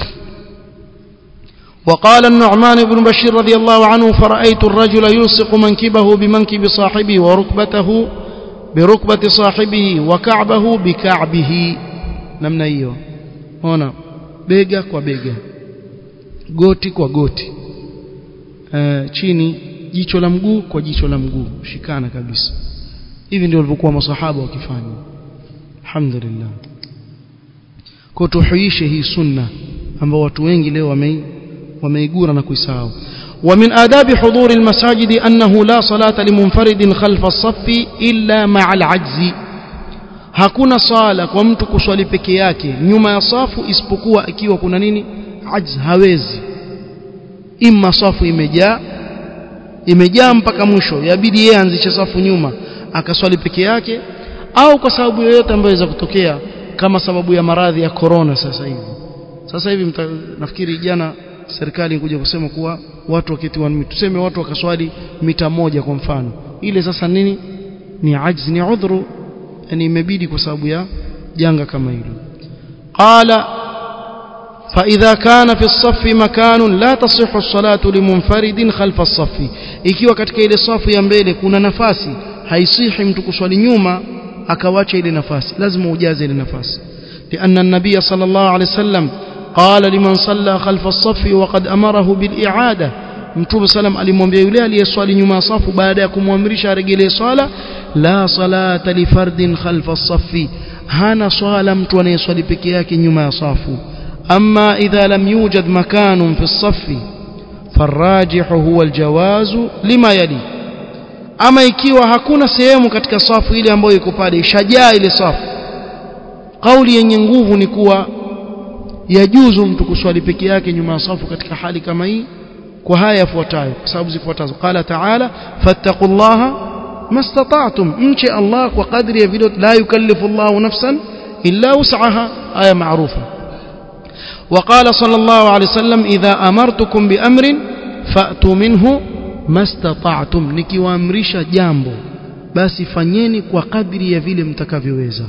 وقال النعمان بن بشير رضي الله عنه فرأيت الرجل يلصق منكبه بمنكب صاحبه وركبته بركبة صاحبه وكعبه بكعبه. namna hiyo. Ona bega kwa bega, goti kwa goti, chini jicho la mguu kwa jicho la mguu, shikana kabisa. hivi ndio walivyokuwa masahaba wakifanya. Alhamdulillah. Kwa tuhuishe hii sunna ambao watu wengi leo wameigura na kuisahau. ومن آداب حضور المساجد أنه لا صلاة لمنفرد خلف الصف إلا مع العجز. hakuna sala kwa mtu kuswali peke yake nyuma ya safu isipokuwa ikiwa kuna nini? Ajz, hawezi. Imma safu imejaa mpaka mwisho, yabidi yeye anzishe safu nyuma akaswali peke yake, au kwa sababu yoyote ambayo inaweza kutokea kama sababu ya maradhi ya corona. Sasa hivi nafikiri jana serikali kuja kusema kuwa watu wakitiwa, tuseme watu wakaswali mita 1 kwa mfano, ile sasa nini? Ni ajz, ni udhuru, yani imebidi kwa sababu ya janga kama hilo. Qala فإذا كان في الصف مكان لا تصح الصلاة لمنفرد خلف الصف. ikiwa katika ile safu ya mbele kuna nafasi, haisihi mtu kuswali nyuma akawacha ile nafasi, lazima ujaze ile nafasi. لأن النبي صلى الله عليه وسلم قال لمن صلى خلف الصف وقد أمره بالإعادة. Mtume sallam alimwambia yule aliyeswali nyuma ya safu baada ya kumwamrisha aregelee swala, la salata li fardin khalfa as-saff, hana swala mtu anayeswali peke yake nyuma ya safu. أما إذا لم يوجد مكان في الصف فالراجح هو الجواز لما يلي. أما ikiwa hakuna sehemu katika safu ile ambayo iko pale ishajaa ile safu, kauli yenye nguvu ni kuwa yajuzu mtu kuswali peke yake nyuma ya safu katika hali kama hii, kwa haya yafuatayo, kwa sababu zifuatazo. Qala ta'ala fattaqullaha mastata'tum, mche Allah kwa kadri ya vile, la yukallifu Allahu nafsan illa wus'aha, aya maarufa. وقال صلى الله عليه وسلم إذا أمرتكم بأمر فأتوا منه ما استطعتم, nikiwaamrisha jambo basi fanyeni kwa kadri ya vile mtakavyoweza.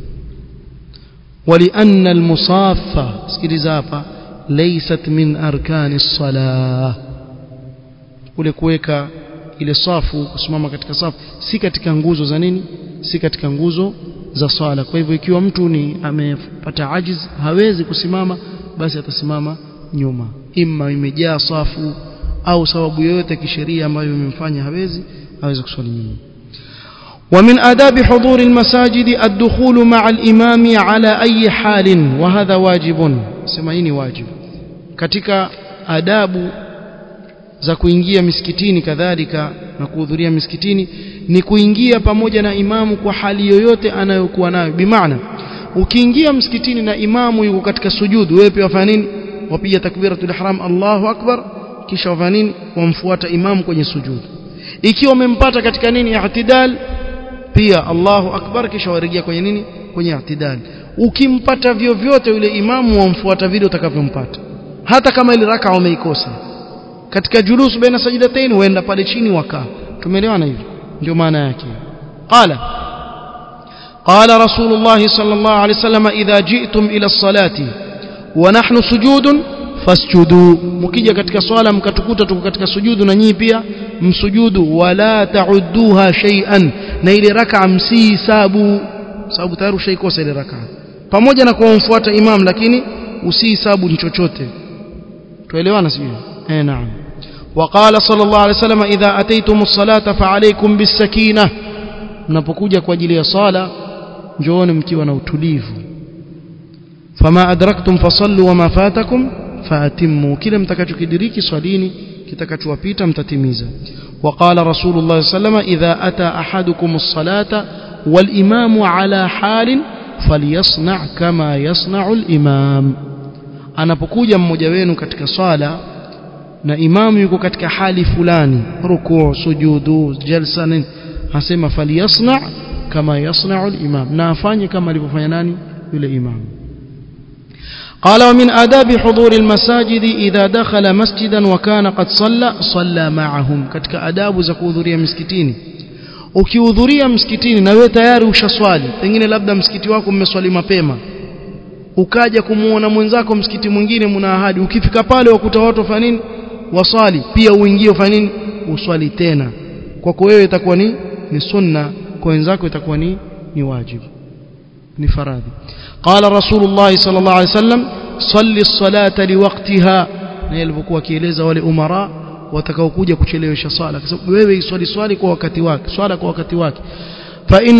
ولأن المصافة, sikiliza hapa, laysat min arkani as-salah, ule kuweka ile safu, kusimama katika safu si katika nguzo za nini? Si katika nguzo za swala. Kwa hivyo ikiwa mtu ni amepata ajiz, hawezi kusimama, basi atasimama nyuma, imma imejaa safu au sababu yoyote kisheria ambayo imemfanya hawezi kuswali nyuma. ومن آداب حضور المساجد الدخول مع الإمام على أي حال وهذا واجب. سمعيني واجب. katika adabu za kuingia misikitini kadhalika na kuhudhuria misikitini ni kuingia pamoja na imamu kwa hali yoyote anayokuwa nayo. Bimaana ukiingia msikitini na imamu yuko katika sujudu, wewe pia wafanya nini? Wapiga takbiratul ihram, Allahu akbar, kisha wafanya nini? Wamfuata imamu kwenye sujudu. Ikiwa umempata katika nini? I'tidal, pia Allahu akbar, kisha warejea kwenye nini? Kwenye i'tidal. Ukimpata vyovyote yule imamu, wamfuata vile utakavyompata, hata kama ile raka umeikosa. Katika julus baina sajdatain uenda pale chini wakaa. Tumeelewana hivi? Ndio maana yake. قال رسول الله صلى الله عليه وسلم إذا جئتم إلى الصلاة ونحن سجود فاسجدوا. mkija katika swala mkatukuta tuko katika sujudu na nyinyi pia msujudu. wala ta'udduha shay'an, na ile raka msihisabu, sababu tayari ushaikosa ile raka, pamoja na kumfuata imam, lakini usihisabu ni chochote. tuelewana sio? Naam. وقال صلى الله عليه وسلم إذا أتيتم الصلاة فعليكم بالسكينة, mnapokuja kwa ajili ya sala njooni mkiwa na utulivu. fama adraktum fasallu wama fatakum faatimmu, kile mtakachokidiriki swalini, kitakachowapita mtatimiza. وقال رسول الله صلى الله عليه وسلم إذا أتى أحدكم الصلاة والإمام على حال فليصنع كما يصنع الإمام, anapokuja mmoja wenu katika swala na imamu yuko katika hali fulani, rukuu, sujudu, jalsa, hasema faliyasna kama yasna'u al-imam, na afanye kama alivyofanya nani? Yule imam. قال ومن آداب حضور المساجد إذا دخل مسجدا وكان قد صلى معهم. katika adabu za kuhudhuria msikitini, ukihudhuria msikitini na wewe tayari ushaswali, pengine labda msikiti wako mmeswali mapema, ukaja kumuona mwenzako msikiti mwingine mna ahadi, ukifika pale wakuta watu wafanya nini? Waswali, pia uingie ufanye nini? Uswali tena. Kwako wewe itakuwa ni sunna, kwa wenzako itakuwa ni wajibu, ni faradhi. قال رسول الله صلى الله عليه وسلم صلي الصلاة لوقتها, na yalivyokuwa kieleza wale umara watakaokuja kuchelewesha swala, kwa sababu wewe iswali swali kwa wakati wake, swala kwa wakati wake. فإن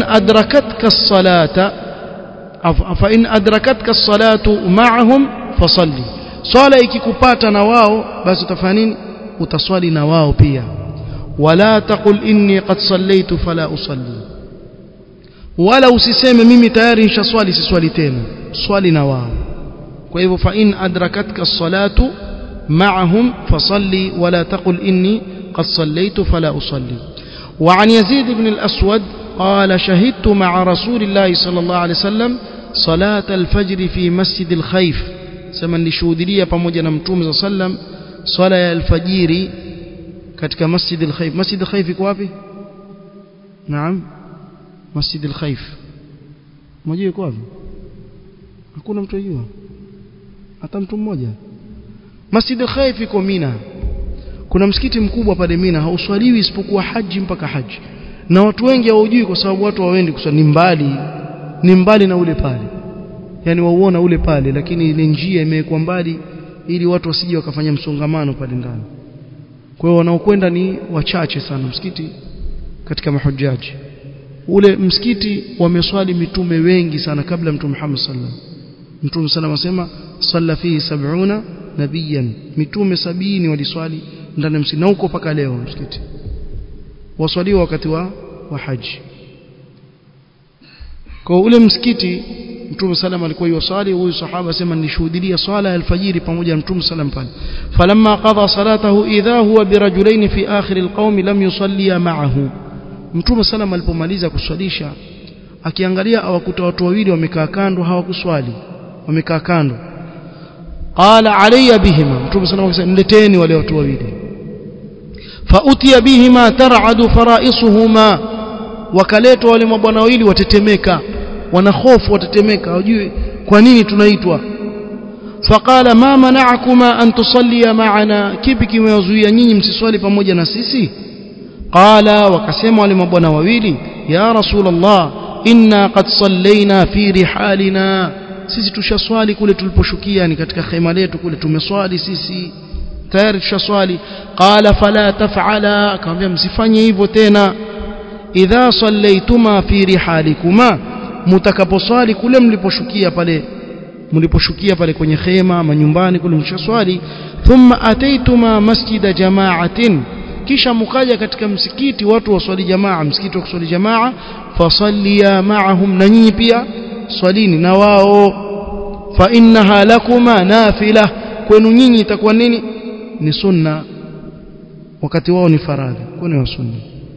أدركتك الصلاة معهم فصلي صلاة ikikupata na wao basi utafanya nini utaswali na wao pia wala taqul inni qad sallaytu fala usalli wala usiseme mimi tayari nishaswali siswali tena swali na wao kwa hivyo fa in adrakatka as-salatu ma'ahum fasalli wala taqul inni qad sallaytu fala usalli wa an Yazid ibn al-Aswad qala shahidtu ma'a rasulillahi sallallahu alayhi wasallam salat al-fajr fi masjid al-Khayf sema nilishuhudia pamoja na mtume sallam swala ya al-fajiri katika masjid al-Khayf masjid al-Khayf iko wapi naam masjid al-Khayf mmoja yuko wapi hakuna mtu yajua hata mtu mmoja masjid al-Khayf iko Mina kuna msikiti mkubwa pale Mina hauswaliwi isipokuwa haji mpaka haji na watu wengi hawajui kwa sababu watu hawaendi kuswali ni mbali na ule pale yani wauona ule pale lakini ile njia imewekwa mbali ili watu wasije wakafanya msongamano pale ndani kwa hiyo wanaokwenda ni wachache sana msikiti katika mahujaji ule msikiti wameswali mitume wengi sana kabla mtume Muhammad sallallahu alaihi wasallam mtume sallallahu asema salla fihi 70 nabiyan mitume 70 waliswali ndani ya msikiti na huko paka leo msikiti waswaliwa wakati wa haji kwa ule msikiti mtume sallam alikuwa yusali huyu sahaba sema nishuhudia swala ya alfajiri pamoja na mtume sallam pale falamma qada salatahu idha huwa birajulain fi akhir alqawm lam yusalli ma'ahu mtume sallam alipomaliza kuswalisha akiangalia awakuta watu wawili wamekaa kando hawakuswali wamekaa kando qala alayya bihima mtume sallam akasema nileteni wale watu wawili fa utiya bihima tar'adu fara'isuhuma wakaletwa wale mabwana wawili watetemeka wana hofu watetemeka hawajui kwa nini tunaitwa faqala ma mana'akuma an tusalliya ma'ana kipi kimewazuia nyinyi msiswali pamoja na sisi qala wakasema wale mabwana wawili ya rasulullah inna qad sallayna fi rihalina sisi tushaswali kule tuliposhukia ni katika hema letu kule tumeswali sisi tayari tushaswali qala fala taf'ala akamwambia msifanye hivyo tena idha sallaytuma fi rihalikuma mtakaposwali kule mliposhukia pale kwenye hema ama nyumbani kule mshaswali thumma ataituma masjida jama'atin kisha mkaja katika msikiti watu waswali jamaa msikiti wa kuswali jamaa fasalliya ma'ahum na nyinyi pia swalini na wao fa innaha lakuma nafila kwenu nyinyi itakuwa nini ni sunna wakati wao ni faradhi kwenu sunna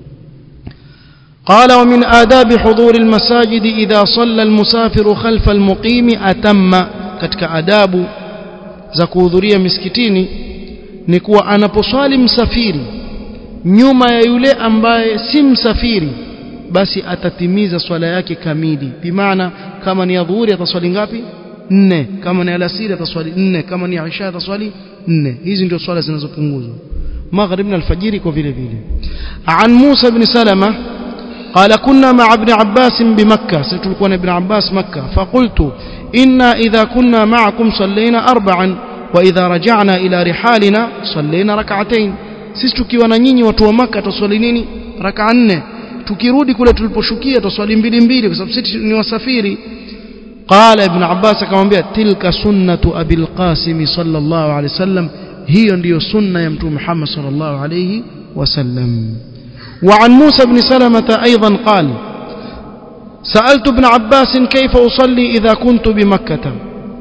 قال ومن آداب حضور المساجد إذا صلى المسافر خلف المقيم أتم katika adabu za kuhudhuria misikitini ni kuwa anaposwali msafiri nyuma ya yule ambaye si msafiri basi atatimiza swala yake kamili bimaana kama ni adhuhuri ataswali ngapi 4 kama ni alasiri ataswali 4 kama ni isha ataswali 4 hizi ndio swala zinazopunguzwa maghrib na alfajiri kwa vile vile an Musa ibn Salama قال كنا مع ابن عباس بمكة ستلقون ابن عباس مكة فقلت إنا إذا كنا معكم صلينا 4 وإذا رجعنا إلى رحالنا صلينا 2 sisi tukiwa na nyinyi watu wa Makka tuswali nini raka 4 tukirudi kule tuliposhukia tuswali 2 kwa sababu sisi ni wasafiri qala ibn Abbas akamwambia tilka sunnatu abil qasim sallallahu alayhi wasallam hiyo ndiyo sunna ya mtume Muhammad sallallahu alayhi wasallam وعن موسى بن سلمة أيضا قال سألت ابن عباس كيف أصلي إذا كنت بمكة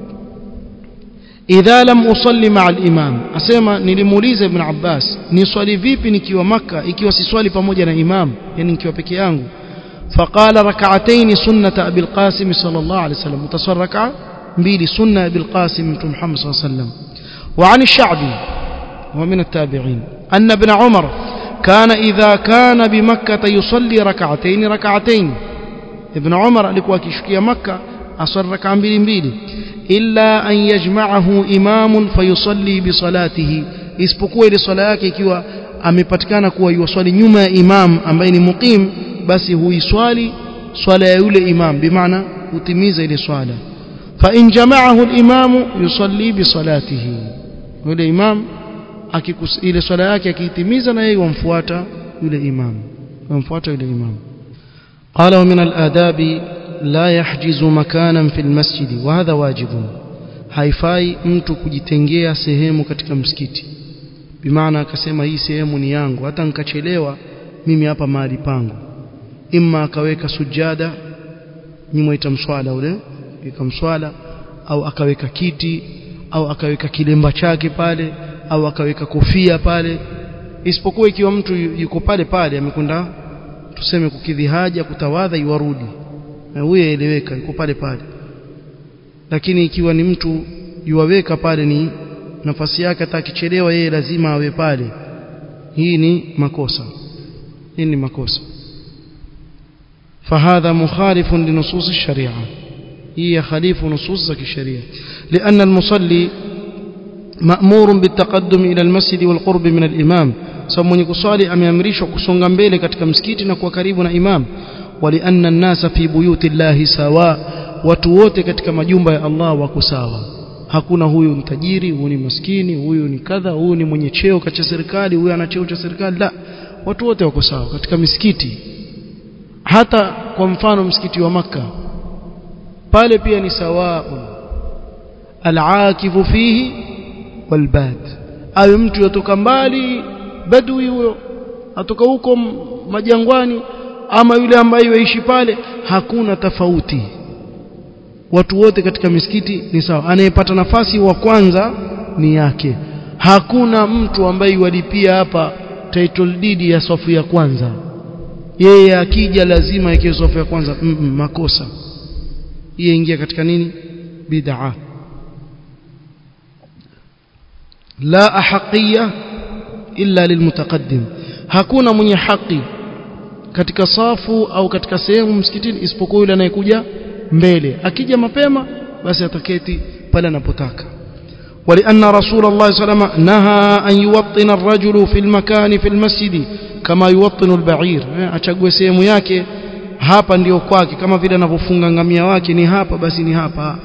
إذا لم أصلي مع الإمام أسمى نلموليز ابن عباس نصلي فيبي نكيو مكة إكيو سيصلي فموجنا إمام يعني نكيو بكيانه فقال 2 سنة أبي القاسم صلى الله عليه وسلم متصر ركعة 2 سنة أبي القاسم محمد صلى الله عليه وسلم وعن الشعبي ومن التابعين أن ابن عمر كان إذا كان بمكة يصلي 2 ركعتين ابن عمر alikuwa akishukia Makka aswali rak'a 2 illa an yajma'ahu imamun fayusalli bi salatihi isipokuwa ile swala yake ikiwa amepatikana kuwa yuswali nyuma ya imam ambaye ni muqim basi huiswali swala ya yule imam bimaana utimiza ile swala fa in jama'ahu al-imam yusalli bi salatihi yule imam ile swala yake akitimiza na yeye wamfuata yule imam قال ومن الآداب لا يحجز مكانا في المسجد وهذا واجب haifai mtu kujitengea sehemu katika msikiti bimaana akasema hii sehemu ni yangu hata nikachelewa mimi hapa mahali pangu imma akaweka sujada nyimwaita mswala ule ikamswala au akaweka kiti au akaweka kilemba chake pale au akaweka kofia pale isipokuwa ikiwa mtu yuko pale pale amekwenda tuseme kukidhi haja kutawadha iwarudi na huyo eleweka yuko pale pale lakini ikiwa ni mtu yuwaweka pale ni nafasi yake atakichelewa yeye lazima awe pale hii ni makosa فهذا مخالف لنصوص الشريعة هي خليف نصوص الشريعة لأن المصلي مأمور بالتقدم إلى المسجد والقرب من الإمام سموني كصالي أمامريش وكسونغ mbele katika msikiti na kuwa karibu na imam ولأن الناس في بيوت الله سواء watu wote katika majumba ya Allah wako sawa hakuna huyu ni tajiri huyu ni maskini huyu ni kadha huyu ni mwenye cheo katika serikali huyu ana cheo cha serikali la watu wote wako sawa katika misikiti hata kwa mfano msikiti wa Makka pale pia ni sawa al-aakifu fihi wal-bad awe mtu yotoka mbali badui huyo atoka huko majangwani ama yule ambaye yaishi pale hakuna tofauti watu wote katika misikiti ni sawa anayepata nafasi wa kwanza ni yake hakuna mtu ambaye walipia hapa title deed ya safu ya kwanza yeye akija lazima yake safu ya kwanza makosa yeye ingia katika nini bid'a la ahaqiyya illa lilmutaqaddim hakuna mwenye haki katika safu au katika sehemu msikitini isipokuwa yule anayekuja mbele akija mapema basi ataketi pale anapotaka ولأن رسول الله صلى الله عليه وسلم نهى أن يوطن الرجل في المكان في المسجد كما يوطن البعير achague sehemu yake hapa ndio kwake kama vile anavyofunga ngamia wake ni hapa basi ni hapa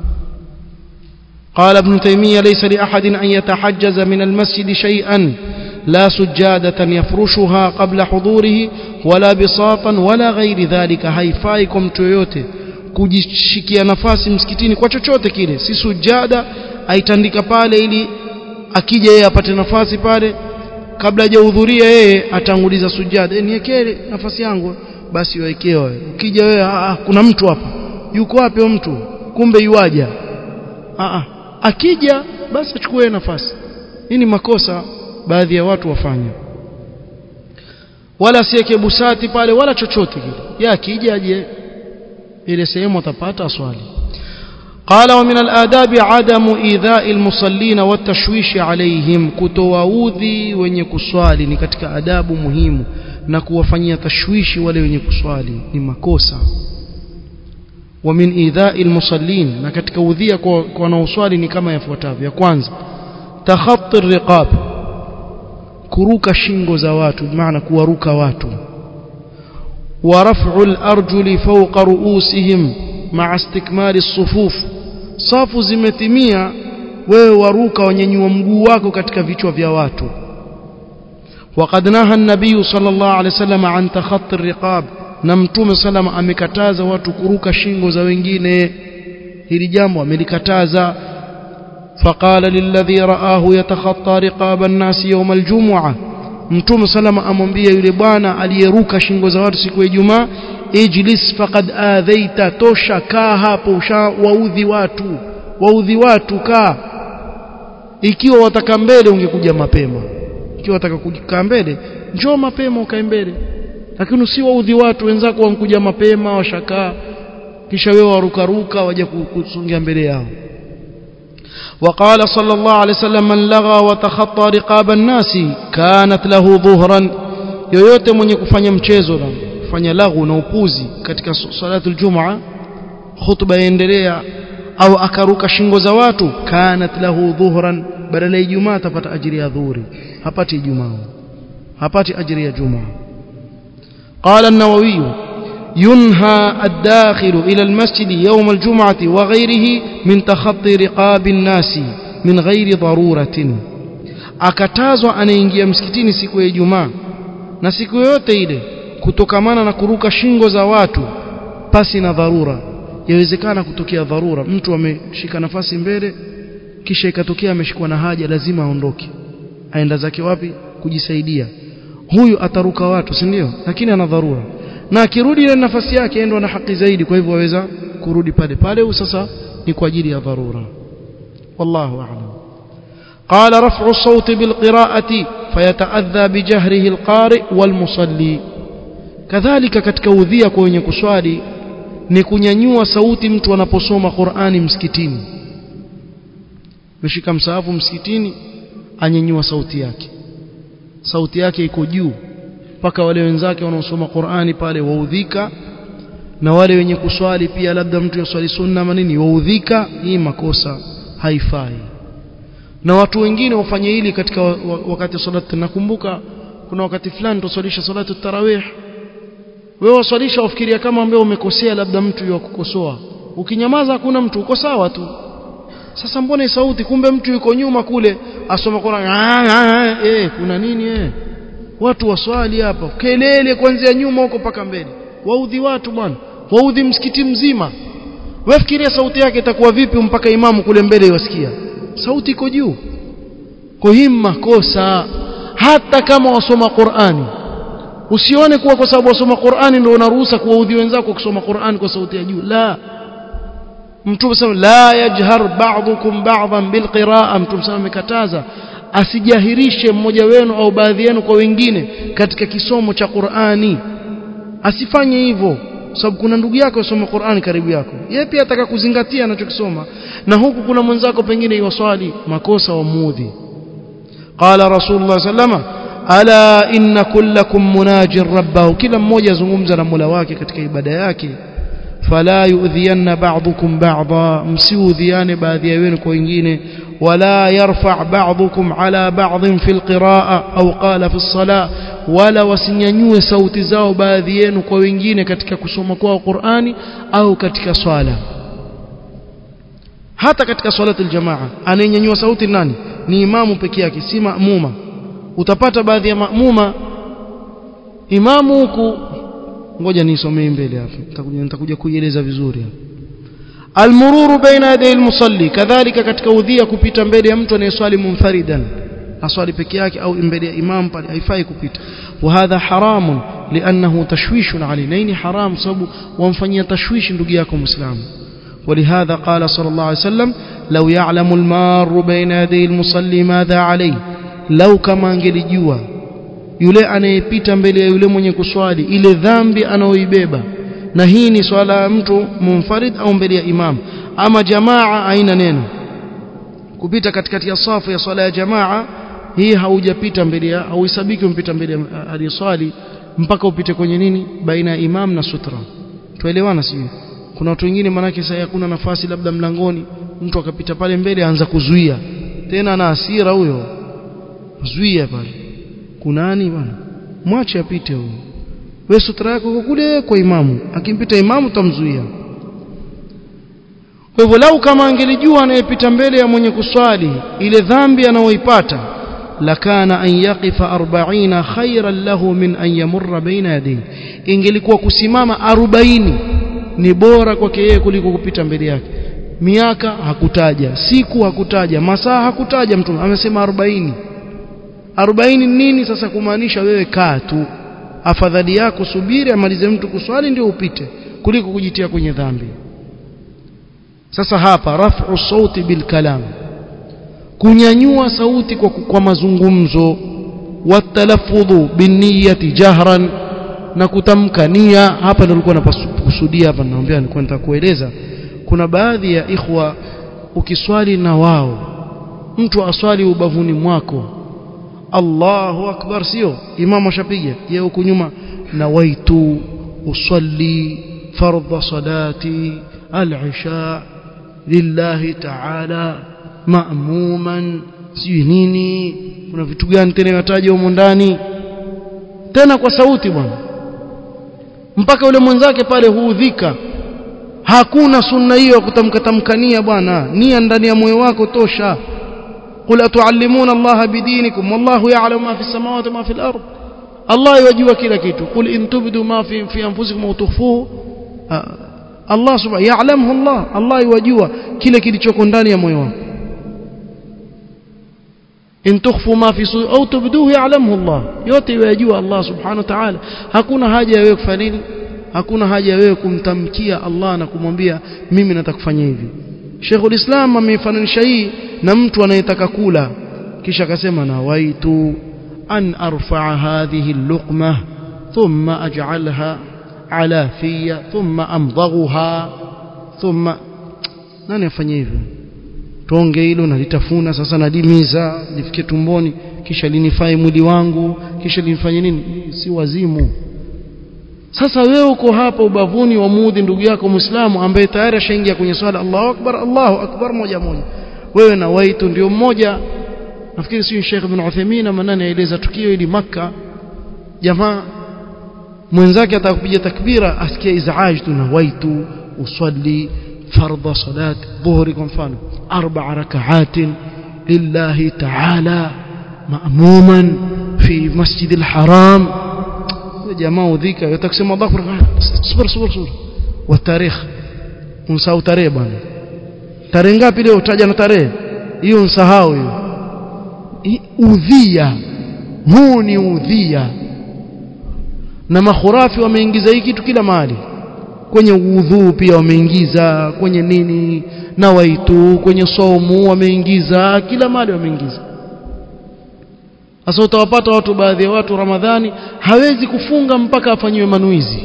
قال ابن تيمية ليس لأحد أن يتحجز من المسجد شيئا لا سجادة يفرشها قبل حضوره ولا بساطا ولا غير ذلك haifaikum toyote kujishikia nafasi msikitini kwa chochote kile si sujada aitandika pale ili akija yeye apate nafasi pale kabla hajahudhuria yeye atanguliza sujada niekele nafasi yangu basi waekewe ukija wewe kuna mtu hapa yuko wapi mtu kumbe yuaja akija basi achukue nafasi hii ni makosa baadhi ya watu wafanya wala siweke busati pale wala chochote kile yeye akija aje ile sehemu atapata swali قال ومن الآداب عدم إيذاء المصلين والتشويش عليهم kutowaudhi wenye kuswali ni katika adabu muhimu na kuwafanyia tashwishi wale wenye kuswali ni makosa ومن إيذاء المصلين na katika udhia kwa wanaoswali ni kama yafuatavyo ya kwanza takhatti الرقاب kuruka shingo za watu maana kuwaruka watu ورفع الأرجل فوق رؤوسهم مع استكمال الصفوف safu zimetimia wewe waruka wanyanyua mguu wako katika vichwa vya watu وقد نهى النبي صلى الله عليه وسلم عن تخطي الرقاب na mtume salama amekataza watu kuruka shingo za wengine hili jambo amelikataza فقال للذي رآه يتخطى رقاب الناس يوم الجمعة mtume salama amwambia yule bwana aliyeruka shingo za watu siku ya Ijumaa ijlis faqad adhaita tosha kaa hapo waudhi watu kaa ikiwa wataka mbele ungekuja mapema ikiwa wataka kukaa mbele njoo mapema ukae mbele lakini si waudhi watu wenzako wamkuja mapema washakaa kisha wewe warukaruka waje kusongia mbele yao وقال صلى الله عليه وسلم من لغى وتخطى رقاب الناس كانت له ظهرا yoyote mwenye kufanya mchezo na kufanya laghu na upuzi katika salatul jumaa khutba yaendelea au akaruka shingo za watu kanat lahu dhuhran badala ya Ijumaa atapata ajiri ya dhuhuri hapati Ijumaa hapati ajiri ya Jumaa قال النووي ينهى الداخل إلى المسجد يوم الجمعة وغيره من تخطي رقاب الناس من غير ضرورة akatazwa anaingia msikitini siku ya Ijumaa na siku yote ile kutokamana na kuruka shingo za watu pasi na dharura. Yawezekana kutokea dharura, mtu ameshika nafasi mbele kisha ikatokea ameshikwa na haja, lazima aondoke. Aenda zake wapi? Kujisaidia. Huyu ataruka watu, si ndio? Lakini ana dharura, na akirudi ile nafasi yake ndo ana haki zaidi, kwa hivyo waweza kurudi pale pale. Sasa ni kwa ajili ya dharura. Wallahu a'lam. قال رفع الصوت بالقراءة فيتأذى بجهره القارئ والمصلي. كذلك katika udhia kwa wenye kuswali ni kunyanyua sauti mtu anaposoma Qur'ani msikitini. Mshika msahafu msikitini, anyanyua sauti yake iko juu mpaka wale wenzake wanaosoma Qur'ani pale waudhika, na wale wenye kuswali pia, labda mtu yaswali sunna manini waudhika. Hii makosa, haifai. Na watu wengine wafanye hili katika wakati wa salati. Nakumbuka kuna wakati fulani tuswalisha salatu tarawih, wewe waswalisha ufikiria kama ambaye umekosea, labda mtu yuko kukosoa, ukinyamaza hakuna mtu, uko sawa tu. Sasa mbona sauti, kumbe mtu yuko nyuma kule asoma Qur'an. Kuna nini? Watu waswali hapa, kelele kuanzia nyuma huko paka mbele, waudhi watu bwana, waudhi msikiti mzima. Wewe fikiria sauti yake itakuwa vipi mpaka imamu kule mbele yasikia sauti iko juu. Kwa himma kosa, hata kama wasoma Qur'ani. Usione kuwa kwa sababu wasoma Qur'ani ndio unaruhusa kuwaudhi wenzako kusoma Qur'ani kwa sauti ya juu. La. Mtume sema la yajhar ba'dukum ba'dhan bilqira'a. Mtume sema amekataza asijahirishe mmoja wenu au baadhi yenu kwa wengine katika kisomo cha Qur'ani. Asifanye hivyo, sababu kuna ndugu yako yasoma Qur'ani karibu yako, yeye pia ataka kuzingatia anachokisoma, na huku kuna mwenzako pengine yuswali, makosa wa muudhi. Qala Rasulullah sallama ala inna kullakum munajir rabbahu, kila mmoja azungumza na Mola wake katika ibada yake. Fala yu'dhiyanna ba'dukum ba'dha, msiudhiane baadhi yenu kwa wengine. Wala yarfa' ba'dukum ala ba'dhin fil qira'a au qala fi as-salah, wala wasinyanyue sauti zao baadhi yenu kwa wengine katika kusoma kwa Qur'ani au katika swala. Hata katika swalatul jamaa anayenyanyua sauti nani? Ni imamu peke yake, si maamuma. Utapata baadhi ya maamuma imamu huku, ngoja nisomee mbele hapa, nitakuja kuieleza vizuri hapa. Almururu baina yaday almusalli, kadhalika katika udhia kupita mbele ya mtu anayeswali munfaridan, aswali peke yake au mbele ya imam pale, haifai kupita. Wa hadha haramun li'annahu tashwishun alayhi, haram sababu wamfanyia tashwishi ndugu yako Muislamu. ولهذا قال صلى الله عليه وسلم لو يعلم المار بين يدي المصلي ماذا عليه, لو kama angelijua yule anayepita mbele ya yule mwenye kuswali ile dhambi anaoibeba. Na hii ni swala mtu munfarid au mbele ya imam. Ama jamaa aina neno kupita katikati ya safu ya swala ya jamaa, hii haujapita mbele ya, au isabiki umpita mbele ya aliyeswali mpaka upite kwenye nini baina ya imam na sutra. Tuelewana sio? Kuna watu wengine manake sasa hakuna nafasi, labda mlangoni mtu akapita pale mbele aanza kuzuia, tena na hasira huyo, zuia pale. Kuna nani bwana? Mwache apite huyo. Wewe sutra yako kule kwa imamu, akimpita imamu tamzuia. Kwa hivyo lau kama angelijua anayepita mbele ya mwenye kuswali ile dhambi anaoipata, lakana an yaqifa 40 khairan lahu min an yamurra baina yadayhi, ingelikuwa kusimama 40 ni bora kwake yeye kuliko kupita mbele yake. Miaka hakutaja, siku hakutaja, masaa hakutaja, mtume amesema 40. 40 nini sasa? Kumaanisha wewe kaa tu, afadhali yako subiri amalize mtu kuswali ndio upite kuliko kujitia kwenye dhambi. Sasa hapa raf'u sauti bil kalam, kunyanyua sauti kwa mazungumzo, watalaffudhu bin niyyati jahran, na kutamka nia. Hapa ndio nilikuwa nakusudia hapa, naomba nilikuwa nitakueleza. Kuna baadhi ya ikhwa ukiswali na wao, mtu aswali ubavuni mwako, Allahu akbar, sio imamu ashapiga, yeye huko nyuma nawaitu usalli fardha salati al-isha lillahi ta'ala ma'muman, sio nini, kuna vitu gani tena yataja huko ndani, tena kwa sauti bwana, mpaka yule mwenzake pale huudhika. Hakuna sunna hiyo ya kutamkania bwana, nia ndani ya moyo wako tosha. Qul atuallimuna Allah bidinikum wallahu ya'lamu ma fi samawati wa ma fi al-ard. Allah yajua kila kitu. Qul in tubdu ma fi anfusikum au tukhfuhu Allah subhanahu ya'lamuhu Allah yajua kile kilichoko ndani ya moyo wako. In tukhfu ma fi au tubduhu ya'lamuhu Allah, yote yajua Allah subhanahu wa ta'ala. Hakuna haja ya wewe kufanya nini, hakuna haja ya wewe kumtamkia Allah na kumwambia mimi nataka kufanya hivi. Sheikhul Islam amefananisha hii na mtu anayetaka kula kisha akasema nawaitu an arfa'a hadhihi al-luqmah thumma aj'alha ala fiya thumma amdaghuha thumma, nani afanye hivyo? Tonge hilo nalitafuna sasa, nadimiza lifikie tumboni, kisha linifai mwili wangu, kisha linifanye nini? Si wazimu. Sasa wewe uko hapa ubavuni wa muudhi ndugu yako Muislamu ambaye tayari ashaingia kwenye swala, Allahu akbar moja moja, wewe na waitu ndio mmoja. Nafikiri si Sheikh Ibn Uthaymeen ama nani aeleza tukio ili Makka, jamaa mwenzake atakupiga takbira asikia izaaj tu na waitu usalli fardha salat dhuhri kwa mfano 4 rak'atin lillahi ta'ala ma'muman fi masjid al-haram. jamaa udhika yatakisema Allah subhanahu wa tarikh unsahau tarehe bwana, tarehe ngapi leo? Utaja na tarehe hiyo unsahau hiyo. Udhia huu ni udhia, na makhurafi wameingiza hiki kitu kila mahali. Kwenye udhu pia wameingiza, kwenye nini na waitu, kwenye saumu wameingiza, kila mahali wameingiza. Sasa utawapata watu, baadhi ya watu Ramadhani hawezi kufunga mpaka afanywe manuizi,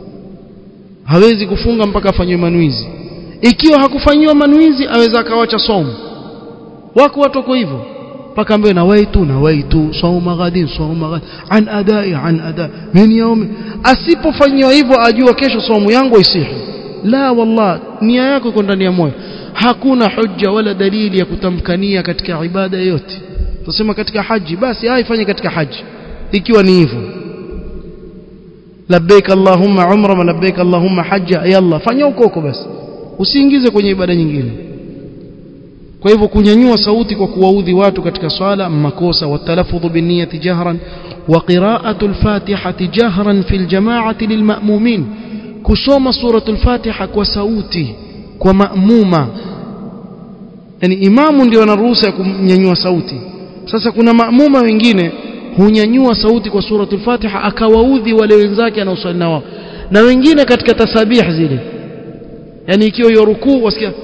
hawezi kufunga mpaka afanywe manuizi. Ikiwa hakufanywa manuizi aweza akawacha saumu. Wako watu wako hivyo mpaka ambaye na waitu sauma ghadin an ada min yaumi. Asipofanywa hivyo ajua kesho saumu yangu isihi. La wallah, nia yako iko ndani ya moyo. Hakuna hujja wala dalili ya kutamkania katika ibada yote. Tusema katika haji basi haifanye katika haji. Ikiwa ni hivyo labbaik allahumma umra wa labbaik allahumma hajja, yalla fanya huko basi, usiingize kwenye ibada nyingine. Kwa hivyo kunyanyua sauti kwa kuwaudhi watu katika swala makosa. Watalaffudhu binniyati jahran wa qira'atu al-fatihati jahran fi al-jama'ati lilma'mumin, kusoma suratul fatiha kwa sauti kwa maamuma. Yani imamu ndio anaruhusa kunyanyua sauti. Sasa kuna maamuma wengine hunyanyua sauti kwa suratul fatiha akawaudhi wale wenzake anaosali nao, na wengine katika tasabih zile, yani ikiwa hiyo rukuu wasikia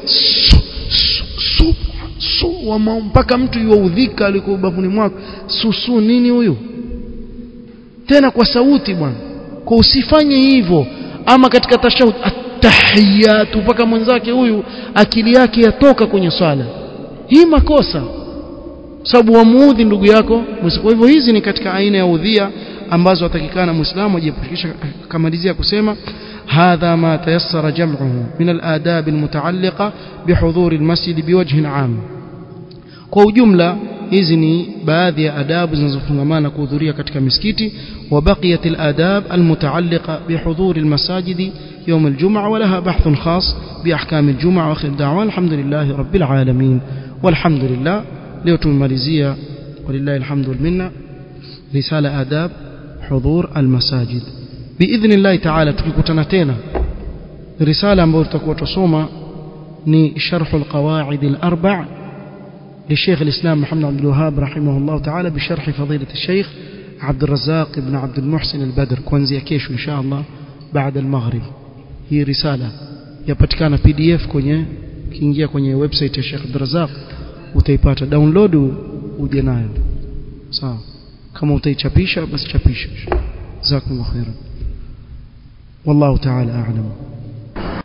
mpaka mtu yuudhika aliko bafuni mwako, susu nini huyu tena kwa sauti bwana. Kwa usifanye hivyo. Ama katika tashahud at-tahiyatu mpaka mwenzake huyu akili yake yatoka kwenye swala, hii makosa, sababu wamuudhi ndugu yako. Kwa hivyo hizi ni katika aina ya udhia ambazo atakikana Muislamu ajiepushe. Kamalizia kusema هذا ما تيسر جمعه من الآداب المتعلقة بحضور المسجد بوجه عام. kwa ujumla hizi ni baadhi ya adabu zinazofungamana kuhudhuria katika misikiti. وبقيت الآداب المتعلقة بحضور المساجد يوم الجمعة ولها بحث خاص بأحكام الجمعة. وآخر دعوان الحمد لله رب العالمين والحمد لله. leo tumemalizia ولله الحمد والمنة رسالة آداب حضور المساجد. باذن الله تعالى tukikutana tena risala ambayo tutakuwa tusoma ni sharh alqawaid al-arba' للشيخ الإسلام محمد عبد الوهاب رحمه الله تعالى بشرح فضيلة الشيخ عبد الرزاق بن عبد المحسن البدر kuanzia kesho insha Allah baada al-maghrib. hii risala yapatikana PDF kwenye kiingia kwenye website ya Sheikh Abdul Razak utaipata, download uje nayo sawa. kama utaichapisha basi chapisha. jazakumullahu khairan. والله تعالى أعلم.